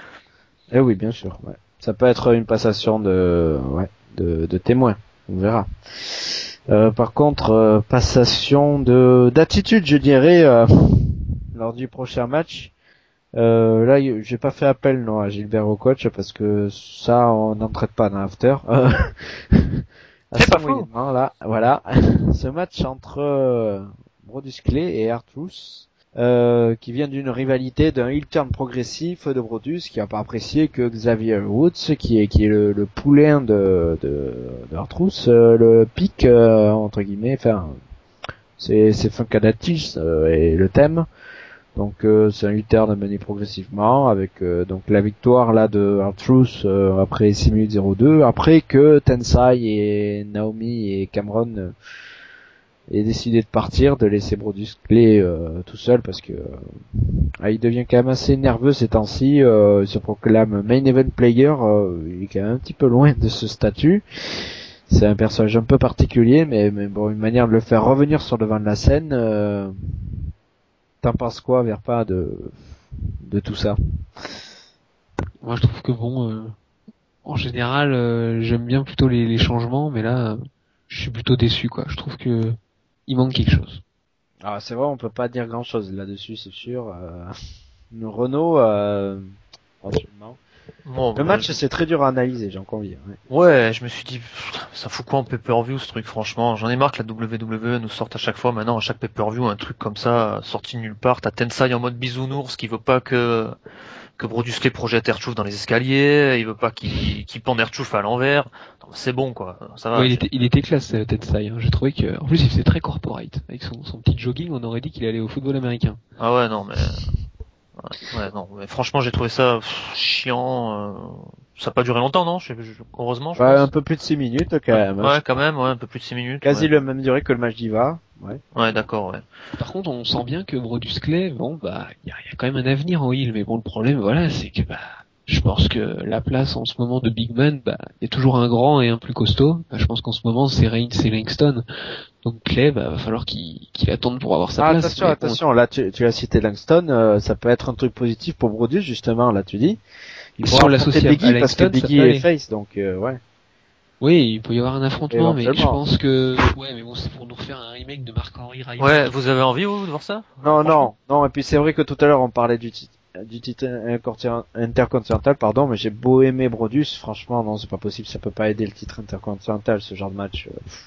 Eh oui, bien sûr. Ouais. Ça peut être une passation de, ouais, de, de témoins. On verra. Euh, par contre, euh, passation de d'attitude, je dirais, euh, lors du prochain match. Euh, là, y- j'ai pas fait appel non à Gilbert au coach parce que ça, on n'en traite pas dans l'after. Euh, C'est pas assez faux. moyennement, là, voilà. Ce match entre euh, Brodus Clay et R-Truth, euh, qui vient d'une rivalité d'un heel turn progressif de Brodus, qui a pas apprécié que Xavier Woods, qui est qui est le, le poulain de de, de R-Truth, euh, le pique euh, entre guillemets. Enfin, c'est c'est Funkadakis euh, et le thème. Donc euh, c'est un heel turn amené progressivement avec euh, donc la victoire là de R-Truth euh, après six minutes zéro deux, après que Tensai et Naomi et Cameron euh, aient décidé de partir, de laisser Brodus Clay euh, tout seul parce que euh, ah, il devient quand même assez nerveux ces temps-ci, euh, il se proclame main event player, euh, il est quand même un petit peu loin de ce statut. C'est un personnage un peu particulier, mais, mais bon, une manière de le faire revenir sur le devant de la scène. Euh, T'en penses quoi, Verpa, de de tout ça? Moi je trouve que bon, euh, en général, euh, j'aime bien plutôt les, les changements, mais là, euh, je suis plutôt déçu quoi. Je trouve que il manque quelque chose. Ah, c'est vrai, on peut pas dire grand-chose là-dessus, c'est sûr. Euh, Renault, euh, franchement. Bon, Le bah, match, c'est très dur à analyser, j'en conviens. Ouais. ouais, je me suis dit, pff, ça fout quoi en pay-per-view ce truc, franchement. J'en ai marre que la W W E nous sorte à chaque fois, maintenant, à chaque pay-per-view, un truc comme ça, sorti de nulle part. T'as Tensai en mode bisounours qui veut pas que, que Brodus Clay projette R-Truth dans les escaliers, il veut pas qu'il, qu'il pende R-Truth à l'envers. Non, c'est bon, quoi. Ça va. Ouais, il était, il était classe, euh, Tensai. Hein. J'ai trouvé que, en plus, il faisait très corporate. Avec son, son petit jogging, on aurait dit qu'il allait au football américain. Ah ouais, non, mais, ouais, ouais, non, mais franchement, j'ai trouvé ça pff, chiant. Euh... Ça a pas duré longtemps, non? Je- je- Heureusement, je Ouais, pense. un peu plus de six minutes quand même. hein. Ouais, quand même, ouais, un peu plus de six minutes. Quasi ouais. le même durée que le match d'Iva. Ouais. Ouais, d'accord, ouais. Par contre, on sent bien que Brodus Clay, bon, bah, il y a, y a quand même un avenir en heel. Mais bon, le problème, voilà, c'est que, bah, je pense que la place en ce moment de Big Man, bah, il y a toujours un grand et un plus costaud. Bah, je pense qu'en ce moment, c'est Reigns et Langston. Donc Clay, bah, va falloir qu'il, qu'il attende pour avoir sa Ah, place. attention, mais attention, là tu, tu as cité Langston, euh, ça peut être un truc positif pour Brodus justement, là tu dis. Il Si pourra on l'associe affronter à- à Biggie parce que Langston, ça Biggie peut est aller. face, donc euh, ouais. Oui, il peut y avoir un affrontement, mais je Éventuellement. pense que, ouais, mais bon, c'est pour nous refaire un remake de Marc-Henri Raimond. Ouais, vous avez envie, vous, de voir ça? Non, Franchement. non, non, et puis c'est vrai que tout à l'heure on parlait du titre, du titre interconti- intercontinental, pardon, mais j'ai beau aimer Brodus, franchement, non, c'est pas possible, ça peut pas aider le titre intercontinental, ce genre de match. euh, pff.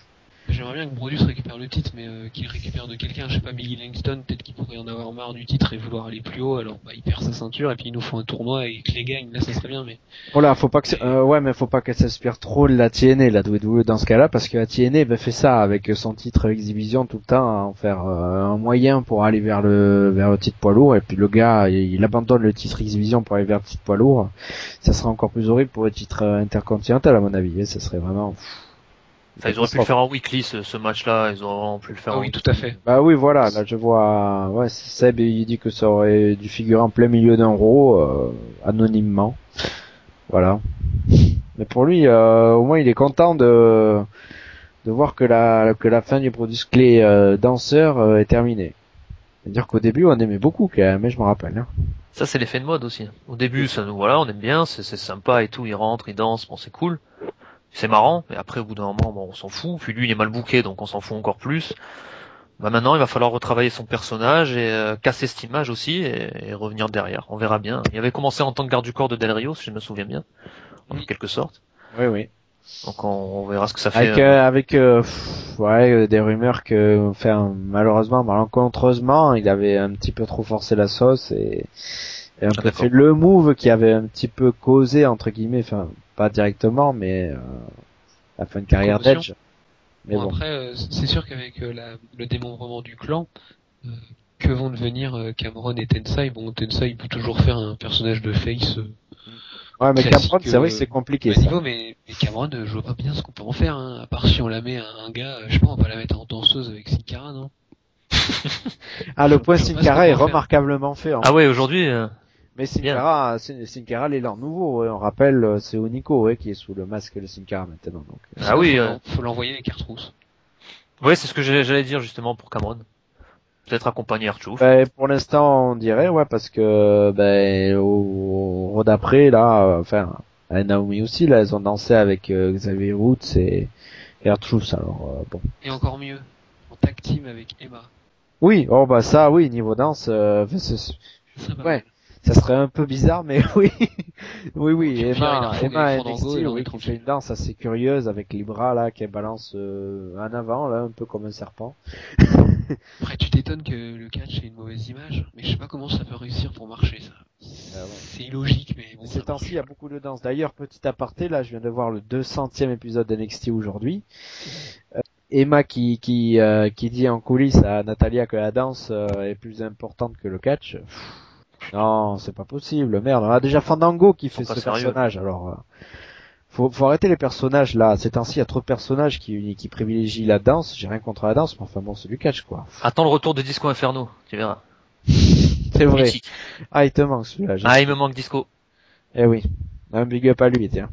J'aimerais bien que Brodus récupère le titre, mais euh, qu'il récupère de quelqu'un, je sais pas, Biggie Langston, peut-être qu'il pourrait en avoir marre du titre et vouloir aller plus haut, alors bah il perd sa ceinture et puis ils nous font un tournoi et que les gagne, là ça serait bien, mais... Voilà, faut pas que, c'est- euh, ouais, mais faut pas qu'elle s'inspire trop de la T N A, la W W E dans ce cas-là, parce que la T N A, ben, fait ça avec son titre exhibition tout le temps, à en faire euh, un moyen pour aller vers le, vers le titre poids lourd, et puis le gars, il, il abandonne le titre exhibition pour aller vers le titre poids lourd. Ça serait encore plus horrible pour le titre euh, intercontinental, à mon avis, et ça serait vraiment, pff, Enfin, ils auraient pu le faire en weekly, ce, ce match-là, ils auraient vraiment pu le faire Ah en oui, weekly. tout à fait. Bah oui, voilà, là je vois, ouais, Seb il dit que ça aurait dû figurer en plein milieu d'un Raw, euh, anonymement, voilà. Mais pour lui, euh, au moins il est content de de voir que la que la fin du produit clé euh, danseur euh, est terminée. C'est-à-dire qu'au début on aimait beaucoup quand même, mais je me rappelle. Hein. Ça, c'est l'effet de mode aussi. Au début, ça nous, voilà, on aime bien, c'est, c'est sympa et tout, il rentre, il danse, bon, c'est cool. C'est marrant, mais après, au bout d'un moment, bon, on s'en fout. Puis lui, il est mal booké, donc on s'en fout encore plus. Bah maintenant, il va falloir retravailler son personnage et euh, casser cette image aussi et, et revenir derrière. On verra bien. Il avait commencé en tant que garde du corps de Del Rio, si je me souviens bien, en Oui. quelque sorte. Oui, oui. Donc on, on verra ce que ça fait. Avec euh, avec euh, pff, ouais euh, des rumeurs que, enfin malheureusement, malencontreusement, il avait un petit peu trop forcé la sauce et, et un Ah, peu d'accord. fait le move qui avait un petit peu causé entre guillemets, enfin pas directement, mais euh, la fin de carrière Commotion. d'Edge. Mais Bon, bon. après, euh, c'est sûr qu'avec euh, la, le démembrement du clan, euh, que vont devenir euh, Cameron et Tensai? Bon, Tensai peut toujours faire un personnage de face euh, Ouais, mais classique, Cameron, c'est vrai que euh, c'est compliqué à ça. niveau, mais, mais Cameron, euh, je vois pas bien ce qu'on peut en faire, hein, à part si on la met à un gars, euh, je sais pas, on va la mettre en danseuse avec Sin Cara, non? Ah, le Je- point je vois Sin pas ce qu'on Cara peut est en faire. remarquablement fait. En Ah ouais, aujourd'hui, euh, Mais Sin bien. Cara, Sin Sin Cara, l'élan nouveau, ouais, on rappelle, euh, c'est Oniko, ouais, qui est sous le masque de Sin Cara maintenant. Donc, euh. Ah Sinon, oui, faut, euh, l'en- faut l'envoyer avec Cartrousse. ouais, c'est ce que j'allais j'allais dire justement pour Cameron. Peut-être accompagner Archouf. Ben, pour l'instant, on dirait, ouais, parce que ben au, au d'après, là, euh, enfin, à Naomi aussi, là, elles ont dansé avec euh, Xavier Woods et, et R-Truth, alors euh, bon. Et encore mieux, en tag team avec Emma. Oui, oh bah ça, oui, niveau danse, euh, enfin, c'est- Ça serait pas ouais, mal. ça serait un peu bizarre, mais oui, oui, oui, Au pire, il Emma, la refourgue Emma avec N X Fandango et T, on oui, est qui fait tranquille. une danse assez curieuse avec les bras là, qui balance euh, en avant, là, un peu comme un serpent. Après, tu t'étonnes que le catch ait une mauvaise image, mais je sais pas comment ça peut réussir pour marcher, ça. Ah ouais. C'est illogique, mais bon, ça Ces temps-ci, marche. il y a beaucoup de danse. D'ailleurs, petit aparté, là, je viens de voir le deux centième épisode d'N X T aujourd'hui. Euh, Emma qui qui euh, qui dit en coulisses à Natalia que la danse euh, est plus importante que le catch. Pff, non, c'est pas possible. Merde, on a déjà Fandango qui Ils sont fait pas ce sérieux. personnage. Alors, euh, faut faut arrêter les personnages là. Ces temps-ci, il y a trop de personnages qui qui privilégient la danse. J'ai rien contre la danse, mais enfin bon, c'est du catch quoi. Attends le retour de Disco Inferno, tu verras. C'est vrai. Mythique. Ah, il te manque celui-là. j'ai- Ah, il me manque Disco. Eh oui. Un big up à lui, tiens.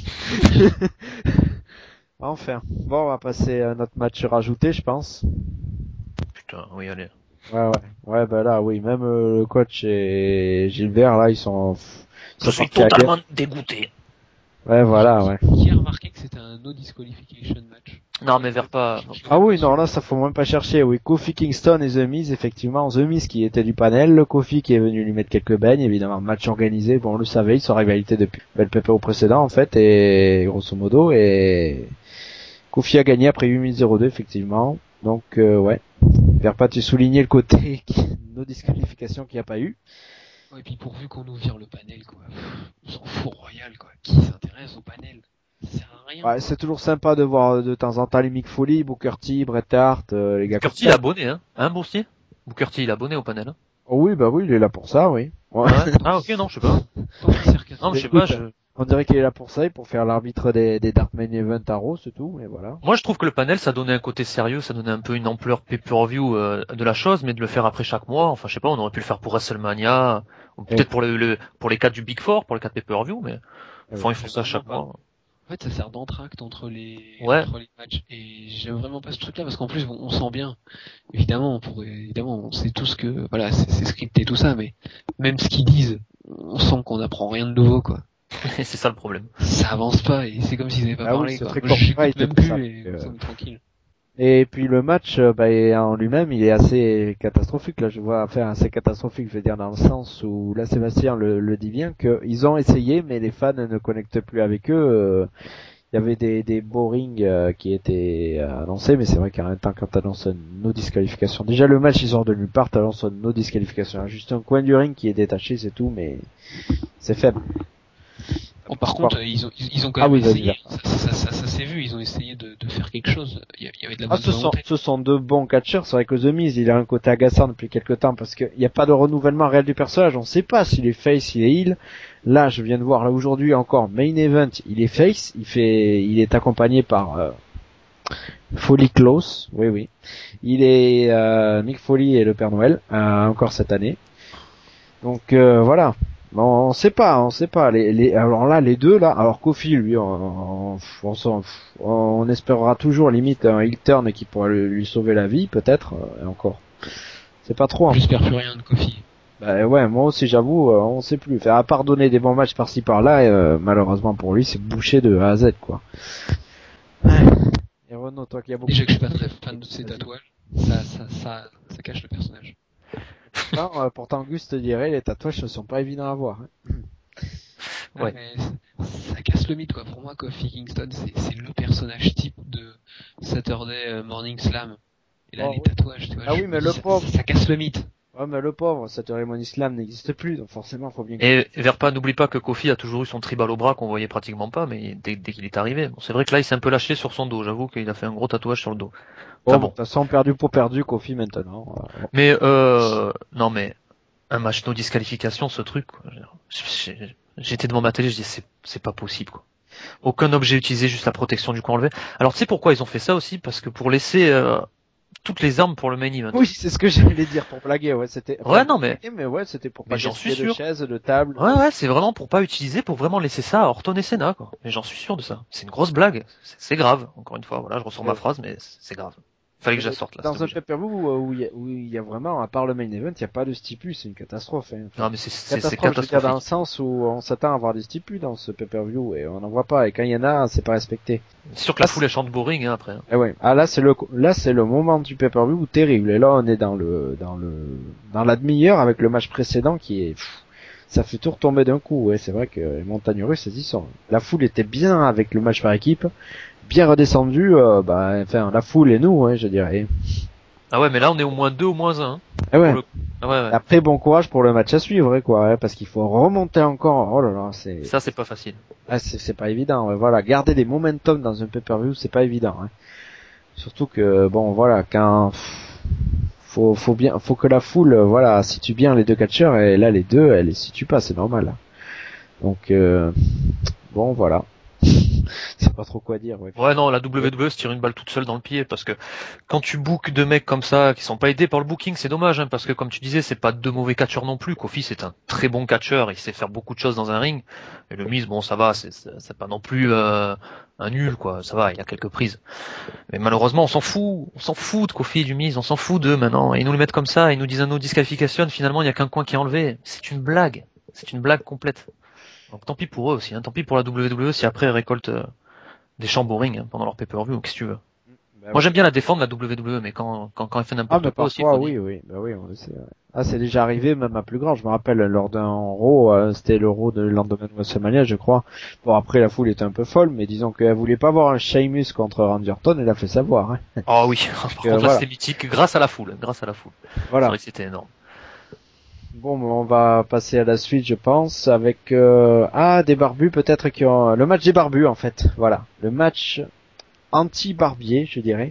Enfin. Bon, on va passer à notre match rajouté, je pense. Putain, oui, allez. Ouais, ouais. Ouais, bah là, oui. Même euh, le coach et Gilbert, là, ils sont... ils Je sont suis partis à totalement dégoûté. guerre. Ouais, voilà, ouais. Qui a remarqué que c'était un no disqualification match? Non, mais vers pas. Ah oui, non, là, ça faut même pas chercher. Oui, Kofi Kingston et The Miz, effectivement. The Miz qui était du panel, le Kofi qui est venu lui mettre quelques beignes, évidemment. Match organisé, bon, on le savait, ils sont en rivalité depuis le P P O précédent, en fait, et grosso modo, et Kofi a gagné après huit minutes zéro deux, effectivement. Donc, euh, ouais. Vers pas, tu soulignais le côté no disqualification qu'il n'y a pas eu. Ouais, et puis pourvu qu'on nous vire le panel, quoi. Pff, on s'en fout royal, quoi. Qui s'intéresse au panel? Ça sert à rien. Ouais, c'est toujours sympa de voir de temps en temps les Mick Foley, Booker T, Bret Hart, euh, les gars Booker comme T, il est ça. abonné, hein. Hein, Boursier? Booker T, il est abonné au panel, hein. Oh oui, bah oui, il est là pour ça, oui. Ouais. Ah, ouais. Ah, ok, non, je sais pas. Tant qu'il sert qu'à Non, mais je sais Écoute, pas, je... On dirait qu'il est là pour ça, et pour faire l'arbitre des, des Dark Main Event à Raw, c'est tout, et voilà. Moi, je trouve que le panel, ça donnait un côté sérieux, ça donnait un peu une ampleur pay-per-view euh, de la chose, mais de le faire après chaque mois, enfin, je sais pas, on aurait pu le faire pour WrestleMania, ou peut-être Et- pour le, le, pour les quatre du Big Four, pour les quatre pay-per-view, mais, enfin, ouais. ils font ça chaque Vraiment mois. En fait, ça sert d'entracte entre les, Ouais. entre les matchs. Et j'aime vraiment pas ce truc-là parce qu'en plus, bon, on sent bien. Évidemment, on pourrait, évidemment, on sait tous que, voilà, c'est c'est scripté tout ça, mais même ce qu'ils disent, on sent qu'on apprend rien de nouveau, quoi. c'est ça le problème. Ça avance pas et c'est comme s'ils avaient pas Ah oui, parlé, c'est quoi. très Moi, j'écoute corporate, même tout plus ça, et euh, ça me tranquille. Et puis le match, euh, bah, en lui-même, il est assez catastrophique. Là, je vois, enfin, assez catastrophique, je veux dire, dans le sens où là, Sébastien le, le dit bien, qu'ils ont essayé, mais les fans ne connectent plus avec eux. euh, il y avait des, des boring euh, qui étaient euh, annoncés, mais c'est vrai qu'en même temps, quand t'annonces nos disqualifications, déjà le match il sort de nulle part, t'annonces nos disqualifications, hein, juste un coin du ring qui est détaché, c'est tout, mais c'est faible. Bon, par contre, ils ont, ils ont quand Ah même oui, vas-y, essayé, ça, ça, ça, ça s'est vu, ils ont essayé de, de faire quelque chose. Il y, a- il y avait de la Ah, bonne ce sont, volonté. ce sont deux bons catcheurs. C'est vrai que The Miz, il a un côté agaçant depuis quelques temps parce qu'il n'y a pas de renouvellement réel du personnage. On ne sait pas s'il est face, s'il est heel. Là, je viens de voir, là, aujourd'hui encore, main event, il est face. Il fait, il est accompagné par, euh, Foley Close. Oui, oui. Il est, euh, Mick Foley et le Père Noël, euh, encore cette année. Donc, euh, voilà. Bon, on sait pas, on sait pas. Les, les, alors là, les deux là. Alors Kofi, lui, on, on, on, s'en- on espérera toujours limite un heel turn qui pourra lui, lui sauver la vie, peut-être. euh, Et encore, c'est pas trop. Hein. J'espère plus rien de Kofi. Bah ouais, moi aussi, j'avoue, euh, on sait plus. Enfin, à part donner des bons matchs par-ci par-là, euh, malheureusement pour lui, c'est bouché de A à Z, quoi. Et Renaud, toi qui as beaucoup. Déjà que je suis pas très fan de ses tatouages, ça, ça, ça, ça cache le personnage. Non, euh, pourtant, Gus te dirait, les tatouages ne sont pas évidents à voir. Hein. Ouais, Ouais. mais ça, ça casse le mythe, quoi. Pour moi, Kofi Kingston, c'est, c'est le personnage type de Saturday Morning Slam. Et là, Oh, les oui. tatouages, tu vois. Ah je oui, me mais dis, le ça, pauvre. ça, ça casse le mythe. Ouais, mais le pauvre, cette cérémonie slam n'existe plus, donc forcément, faut bien. Et Verpa, n'oublie pas que Kofi a toujours eu son tribal au bras qu'on voyait pratiquement pas, mais dès, dès qu'il est arrivé. Bon, c'est vrai que là, il s'est un peu lâché sur son dos. J'avoue qu'il a fait un gros tatouage sur le dos. Enfin Bon, de bon. toute façon, perdu pour perdu, Kofi maintenant. Euh, Mais euh, non, mais un match no disqualification, ce truc. Quoi. J'ai- J'étais devant ma télé, je dis c'est c'est pas possible. Quoi. Aucun objet utilisé, juste la protection du coin enlevé. Alors tu sais pourquoi ils ont fait ça aussi? Parce que pour laisser euh, toutes les armes pour le main event. Oui, c'est ce que j'allais dire pour blaguer, ouais, c'était. Ouais, non mais Mais ouais, c'était pour pas mais j'en suis gaspiller de sûr. chaises, de tables. Ouais, ouais, c'est vraiment pour pas utiliser, pour vraiment laisser ça à Orton et Senna, quoi. Mais j'en suis sûr de ça. C'est une grosse blague. C'est c'est grave. Encore une fois, voilà, je ressors ma Ouais. phrase, mais c'est grave. Fallait que je la sorte là. Dans c'était un obligé. pay-per-view euh, où il y, a- où il y a vraiment, à part le main event, il n'y a pas de stipu, c'est une catastrophe. Hein. Enfin, Non, mais c'est c'est c'est catastrophe, je veux dire, dans le catastrophique. sens où on s'attend à avoir des stipus dans ce pay-per-view et on n'en voit pas. Et quand il y en a, c'est pas respecté. C'est sûr que la foule elle chante boring hein, après. hein. Et ouais. Ah là, c'est le, là, c'est le moment du pay-per-view terrible. Et là, on est dans le, dans le, dans la demi-heure avec le match précédent qui est, pff, ça fait tout retomber d'un coup. Ouais, c'est vrai que les montagnes russes, elles y sont. La foule était bien avec le match par équipe, bien redescendue. Euh, bah, enfin, la foule et nous, hein, je dirais. Ah ouais, mais là on est au moins deux, au moins un. hein, Et ouais. pour le- Ah ouais, ouais. Après, bon courage pour le match à suivre, hein, quoi, hein, parce qu'il faut remonter encore. Oh là là, c'est, Ça c'est pas facile. ah, c'est, c'est pas évident. Ouais, voilà, garder des momentum dans un pay-per-view, c'est pas évident. Hein. Surtout que, bon, voilà, quand faut, faut bien, faut que la foule, euh, voilà, situe bien les deux catcheurs et là les deux, elle les situe pas, c'est normal. Donc, euh, bon, voilà. C'est pas trop quoi dire. Ouais. Ouais, non, la W W E se tire une balle toute seule dans le pied parce que quand tu bookes deux mecs comme ça qui sont pas aidés par le booking, c'est dommage hein, parce que comme tu disais, c'est pas deux mauvais catcheurs non plus. Kofi c'est un très bon catcheur, il sait faire beaucoup de choses dans un ring. Et le Miz, bon, ça va, c'est c'est c'est pas non plus euh, un nul quoi, ça va, il y a quelques prises. Mais malheureusement, on s'en fout, on s'en fout de Kofi et du Miz, on s'en fout d'eux maintenant. Et ils nous le mettent comme ça, ils nous disent un no disqualification, finalement il y a qu'un coin qui est enlevé. C'est une blague, c'est une blague complète. Donc tant pis pour eux aussi, hein, tant pis pour la W W E si après ils récoltent euh, des champs boring hein, pendant leur pay-per-view, qu'est-ce que tu veux. Bah, Moi j'aime bien la défendre la W W E, mais quand quand quand elle fait ah, n'importe mais quoi aussi, il parfois, faut oui, dire. oui, bah oui, on le sait. Ouais. Ah, c'est déjà arrivé, même à plus grand. Je me rappelle lors d'un Raw, euh, c'était le Raw de lendemain de WrestleMania, je crois. Bon, après la foule était un peu folle, mais disons qu'elle voulait pas voir un Sheamus contre Randy Orton, elle a fait savoir. Hein. Ah oui, par contre là voilà. c'était mythique grâce à la foule, grâce à la foule. C'est Voilà. vrai que c'était énorme. Bon, on va passer à la suite, je pense, avec euh, ah des barbus peut-être qui ont le match des barbus en fait. Voilà, le match anti-barbier, je dirais,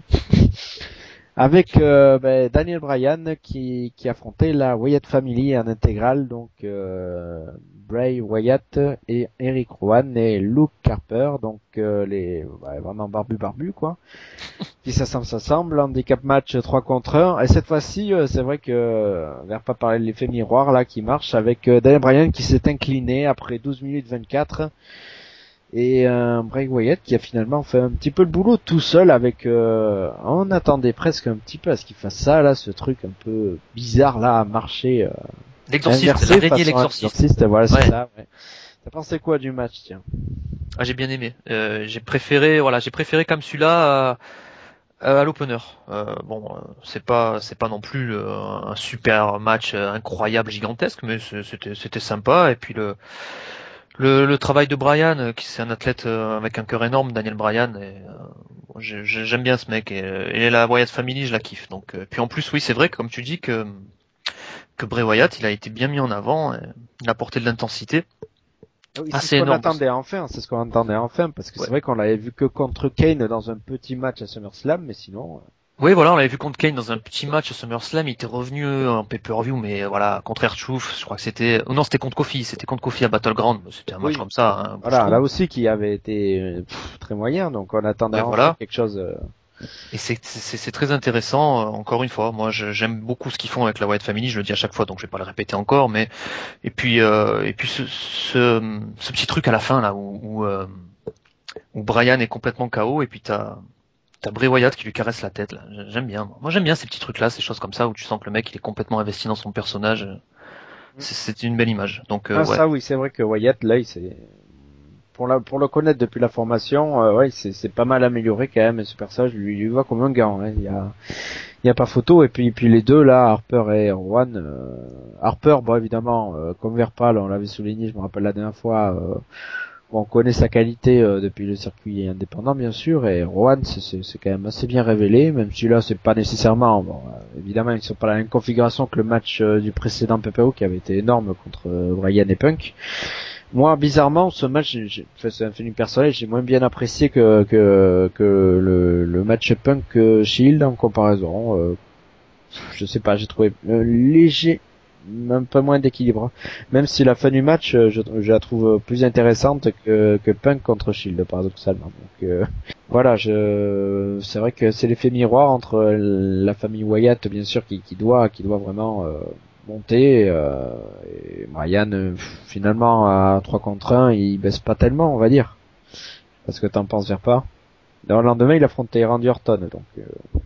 avec euh, ben, Daniel Bryan qui qui affrontait la Wyatt Family en intégrale, donc euh, Bray Wyatt et Eric Rowan et Luke Harper, donc euh, les ouais, vraiment barbus barbus quoi. Qui s'assemble, s'assemble, handicap match trois contre un. Et cette fois-ci, euh, c'est vrai que, euh, vers pas parler de l'effet miroir, là, qui marche, avec euh, Daniel Bryan qui s'est incliné après douze minutes vingt-quatre. Et euh, Bray Wyatt qui a finalement fait un petit peu le boulot tout seul avec... Euh, on attendait presque un petit peu à ce qu'il fasse ça, là, ce truc un peu bizarre, là, à marcher. Euh, L'exorciste, inversé l'araignée façon l'exorciste. exorciste, voilà, c'est Ouais. ça, ouais. T'as pensé quoi du match, tiens? Ah j'ai bien aimé. Euh, j'ai préféré, voilà, j'ai préféré comme celui-là à, à l'opener. Euh, bon, euh, c'est pas c'est pas non plus euh, un super match euh, incroyable, gigantesque, mais c'est- c'était c'était sympa. Et puis le Le, le travail de Bryan, euh, qui c'est un athlète euh, avec un cœur énorme, Daniel Bryan, et, euh, j'ai- j'ai- j'aime bien ce mec, et, euh, et la Wyatt Family, je la kiffe. Donc, euh, puis en plus, oui, c'est vrai que comme tu dis que que Bray Wyatt, il a été bien mis en avant, et il a apporté de l'intensité Oui, c'est ce assez qu'on énorme. attendait enfin, c'est ce qu'on attendait enfin, parce que Ouais. c'est vrai qu'on l'avait vu que contre Kane dans un petit match à SummerSlam, mais sinon... euh, Oui, voilà, on l'avait vu contre Kane dans un petit match à SummerSlam, il était revenu euh, en pay-per-view, mais euh, voilà, contre R-Truth, je crois que c'était, oh non, c'était contre Kofi, c'était contre Kofi à Battleground, c'était un match Oui, comme ça, hein, voilà, là bouche-trou. aussi qui avait été euh, pff, très moyen, donc on attendait Ouais, enfin voilà. quelque chose... euh, Et c'est c'est c'est très intéressant, euh, encore une fois. Moi, je- j'aime beaucoup ce qu'ils font avec la Wyatt Family. Je le dis à chaque fois, donc je vais pas le répéter encore. Mais et puis euh, et puis ce, ce ce petit truc à la fin là où où, euh, où Brian est complètement K O et puis t'as t'as Bray Wyatt qui lui caresse la tête là. J'aime bien. Moi, j'aime bien ces petits trucs là, ces choses comme ça où tu sens que le mec il est complètement investi dans son personnage. C'est c'est une belle image. Donc euh, Ah ouais. ça oui, c'est vrai que Wyatt, là, il s'est... Pour, la, pour le connaître depuis la formation, euh, ouais, c'est, c'est pas mal amélioré quand même, et ce personnage lui, lui va comme un gant, hein. Il y a, il y a pas photo, et puis, puis les deux là, Harper et Rowan, euh, Harper, bon évidemment, euh, comme Verpal, on l'avait souligné, je me rappelle la dernière fois, euh, on connaît sa qualité euh, depuis le circuit indépendant bien sûr, et Rowan c'est, c'est, c'est quand même assez bien révélé, même si là c'est pas nécessairement, bon, euh, évidemment ils sont pas la même configuration que le match euh, du précédent P P O qui avait été énorme contre euh, Bryan et Punk. Moi, bizarrement, ce match, j'ai, j'ai- enfin, c'est un feeling personnel, j'ai moins bien apprécié que que, que le, le match Punk euh, Shield en comparaison. Euh, je sais pas, j'ai trouvé euh, léger, un peu moins d'équilibre. Même si la fin du match, euh, je, je la trouve plus intéressante que, que Punk contre Shield, paradoxalement. Donc euh, voilà, je, c'est vrai que c'est l'effet miroir entre la famille Wyatt, bien sûr, qui, qui doit, qui doit vraiment euh, monter. Euh, et Brian, euh, finalement, à trois contre un, il baisse pas tellement, on va dire. Parce que t'en penses, pas. Le lendemain, il affrontait Randy Orton, donc euh,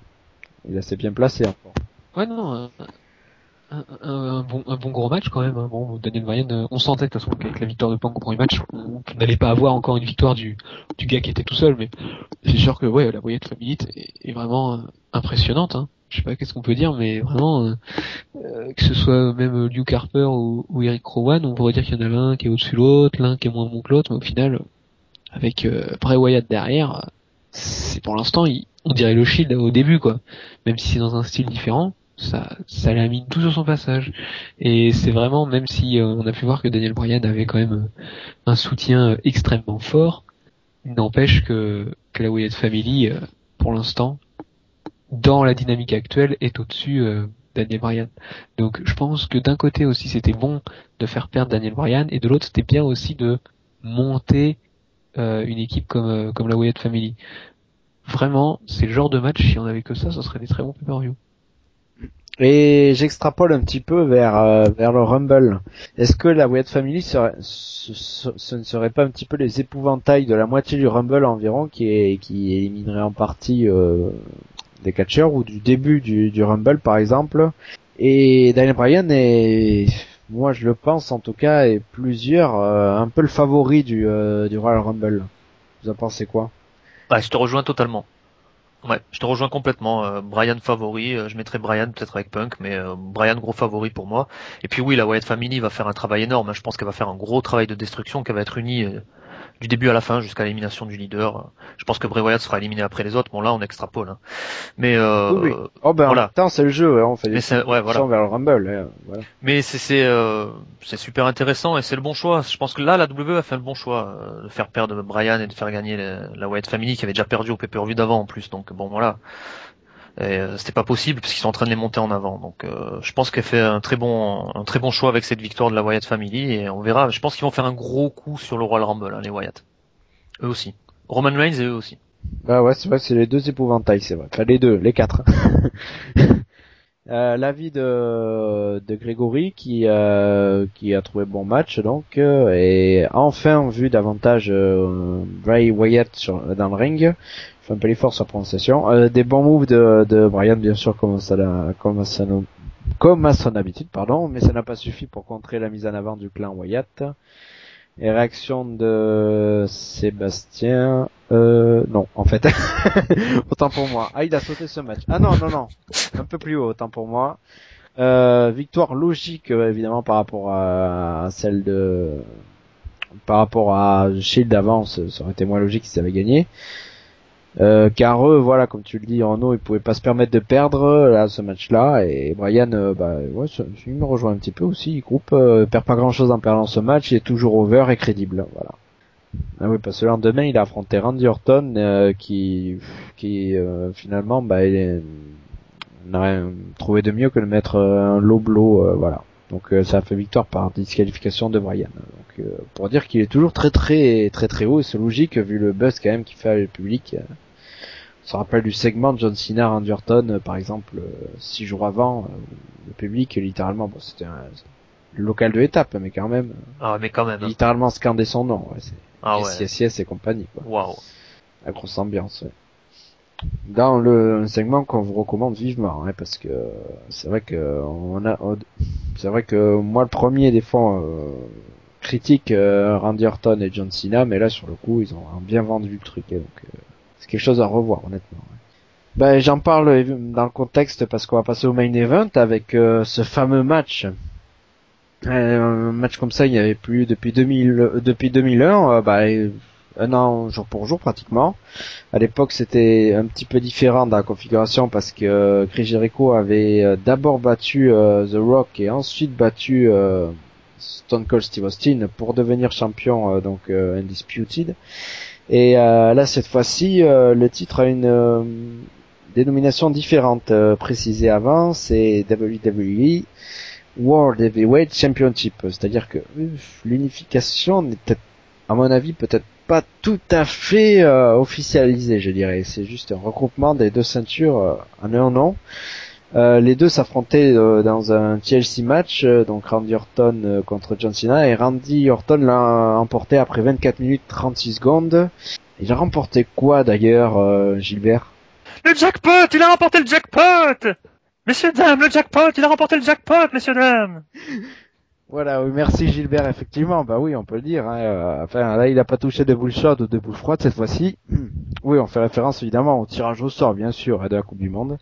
il est assez bien placé encore. Ouais, non, un, un, un- un bon, un bon gros match quand même. Hein. Bon, Daniel Bryan, euh, on sentait de toute façon qu'avec la victoire de Punk au premier match, on on n'allait pas avoir encore une victoire du, du gars qui était tout seul, mais c'est sûr que ouais, la Wyatt Family est, est vraiment euh, impressionnante. Hein. Je sais pas qu'est-ce qu'on peut dire, mais vraiment, euh, euh, que ce soit même Luke Harper ou, ou Eric Rowan, on pourrait dire qu'il y en a l'un qui est au-dessus de l'autre, l'un qui est moins bon que l'autre, mais au final, avec euh, Bray Wyatt derrière, c'est pour l'instant, il- on dirait le Shield au début, quoi. Même si c'est dans un style différent, ça, ça lamine tout sur son passage. Et c'est vraiment, même si euh, on a pu voir que Daniel Bryan avait quand même euh, un soutien euh, extrêmement fort, il n'empêche que, que la Wyatt Family, euh, pour l'instant, dans la dynamique actuelle, est au-dessus euh, Daniel Bryan. Donc je pense que d'un côté aussi c'était bon de faire perdre Daniel Bryan, et de l'autre c'était bien aussi de monter euh, une équipe comme euh, comme la Wyatt Family. Vraiment, c'est le genre de match, si on avait que ça, ça serait des très bons pay-per-view. Et j'extrapole un petit peu vers euh, vers le Rumble. Est-ce que la Wyatt Family serait, ce, ce, ce ne serait pas un petit peu les épouvantails de la moitié du Rumble environ qui est qui éliminerait en partie euh, des catcheurs ou du début du, du Rumble par exemple. Et Daniel Bryan est, moi je le pense en tout cas, est plusieurs euh, un peu le favori du euh, du Royal Rumble. Vous en pensez quoi? Bah, je te rejoins totalement. Ouais, je te rejoins complètement. Euh, Brian favori, euh, je mettrais Brian peut-être avec Punk, mais euh, Brian gros favori pour moi. Et puis oui, la Wyatt Family va faire un travail énorme. Hein. Je pense qu'elle va faire un gros travail de destruction, qu'elle va être unie euh, du début à la fin jusqu'à l'élimination du leader. Je pense que Bray Wyatt sera éliminé après les autres. Bon là, on extrapole. Hein. Mais Oui oui. euh, Oh ben en même voilà. temps c'est le jeu, hein, on fait des Mais c'est ouais, suppositions voilà. vers le Rumble. Hein, voilà. Mais c'est c'est euh, c'est super intéressant et c'est le bon choix. Je pense que là, la W W E a fait le bon choix euh, de faire perdre Brian et de faire gagner la, la Wyatt Family qui avait déjà perdu au pay-per-view d'avant en plus. Donc bon voilà. Et euh, c'était pas possible parce qu'ils sont en train de les monter en avant. Donc euh, je pense qu'elle fait un très bon un très bon choix avec cette victoire de la Wyatt Family et on verra. Je pense qu'ils vont faire un gros coup sur le Royal Rumble, hein, les Wyatt. Eux aussi. Roman Reigns et eux aussi. Bah ouais, c'est vrai, c'est les deux épouvantails, c'est vrai. Enfin les deux, les quatre. Euh, l'avis de, de Grégory qui, euh, qui a trouvé bon match donc euh, et enfin vu davantage euh, Bray Wyatt sur, dans le ring. Je fais un peu l'effort sur la prononciation. Euh, des bons moves de, de Brian bien sûr comme ça l'a- comme ça nous- comme à son habitude pardon, mais ça n'a pas suffi pour contrer la mise en avant du clan Wyatt. Et réaction de Sébastien, euh, non, en fait. Autant pour moi. Ah, il a sauté ce match. Ah non, non, non. Un peu plus haut, autant pour moi. Euh, victoire logique, euh, évidemment, par rapport à, à celle de, par rapport à Shield avant, ça, ça aurait été moins logique s'ils avaient gagné. Euh, car eux, voilà, comme tu le dis, Renaud, ils pouvaient pas se permettre de perdre là ce match-là, et Bryan, euh, bah ouais, ça, il me rejoint un petit peu aussi. Il groupe, euh, perd pas grand-chose en perdant ce match, il est toujours over et crédible, voilà. Ah oui, parce que le lendemain, il a affronté Randy Orton, euh, qui, qui euh, finalement, bah, il est, n'a rien trouvé de mieux que de mettre euh, un low blow, euh, voilà. Donc euh, ça a fait victoire par disqualification de Bryan. Donc euh, pour dire qu'il est toujours très très très très haut, et c'est logique vu le buzz quand même qu'il fait avec le public. Euh, on se rappelle du segment de John Cena, Randy Orton, euh, par exemple, euh, six jours avant, euh, le public littéralement, bon c'était un le local de l'étape, mais quand même. Ah mais quand même. Hein. Littéralement scandé son nom. Ouais, c'est Ah ouais. S S S et compagnie. Waouh. La grosse ambiance. Ouais. Dans le segment qu'on vous recommande vivement, hein, parce que c'est vrai que on a, c'est vrai que moi le premier des fois euh, critique euh, Randy Orton et John Cena, mais là sur le coup ils ont bien vendu le truc, et donc euh, c'est quelque chose à revoir honnêtement. Ouais. Ben j'en parle dans le contexte parce qu'on va passer au main event avec euh, ce fameux match. Euh, un match comme ça il n'y avait plus depuis deux mille, depuis deux mille un, euh, bah, un an jour pour jour pratiquement. À l'époque, c'était un petit peu différent dans la configuration parce que euh, Chris Jericho avait euh, d'abord battu euh, The Rock et ensuite battu euh, Stone Cold Steve Austin pour devenir champion, euh, donc euh, Undisputed. Et euh, là, cette fois-ci, euh, le titre a une euh, dénomination différente euh, précisée avant, c'est W W E World Heavyweight Championship. C'est-à-dire que euh, l'unification n'était, à mon avis, peut-être pas tout à fait euh, officialisé, je dirais. C'est juste un regroupement des deux ceintures euh, en un nom. Euh, les deux s'affrontaient euh, dans un T L C match, euh, donc Randy Orton euh, contre John Cena, et Randy Orton l'a emporté après vingt-quatre minutes trente-six secondes. Il a remporté quoi d'ailleurs, euh, Gilbert? Le jackpot, il a remporté le jackpot. Messieurs dames, le jackpot, il a remporté le jackpot, messieurs dames. Voilà, oui, merci Gilbert, effectivement, bah oui, on peut le dire. Hein, euh, enfin, là, il a pas touché de boule chaude ou de boule froide cette fois-ci. Oui, on fait référence évidemment au tirage au sort, bien sûr, de la Coupe du Monde.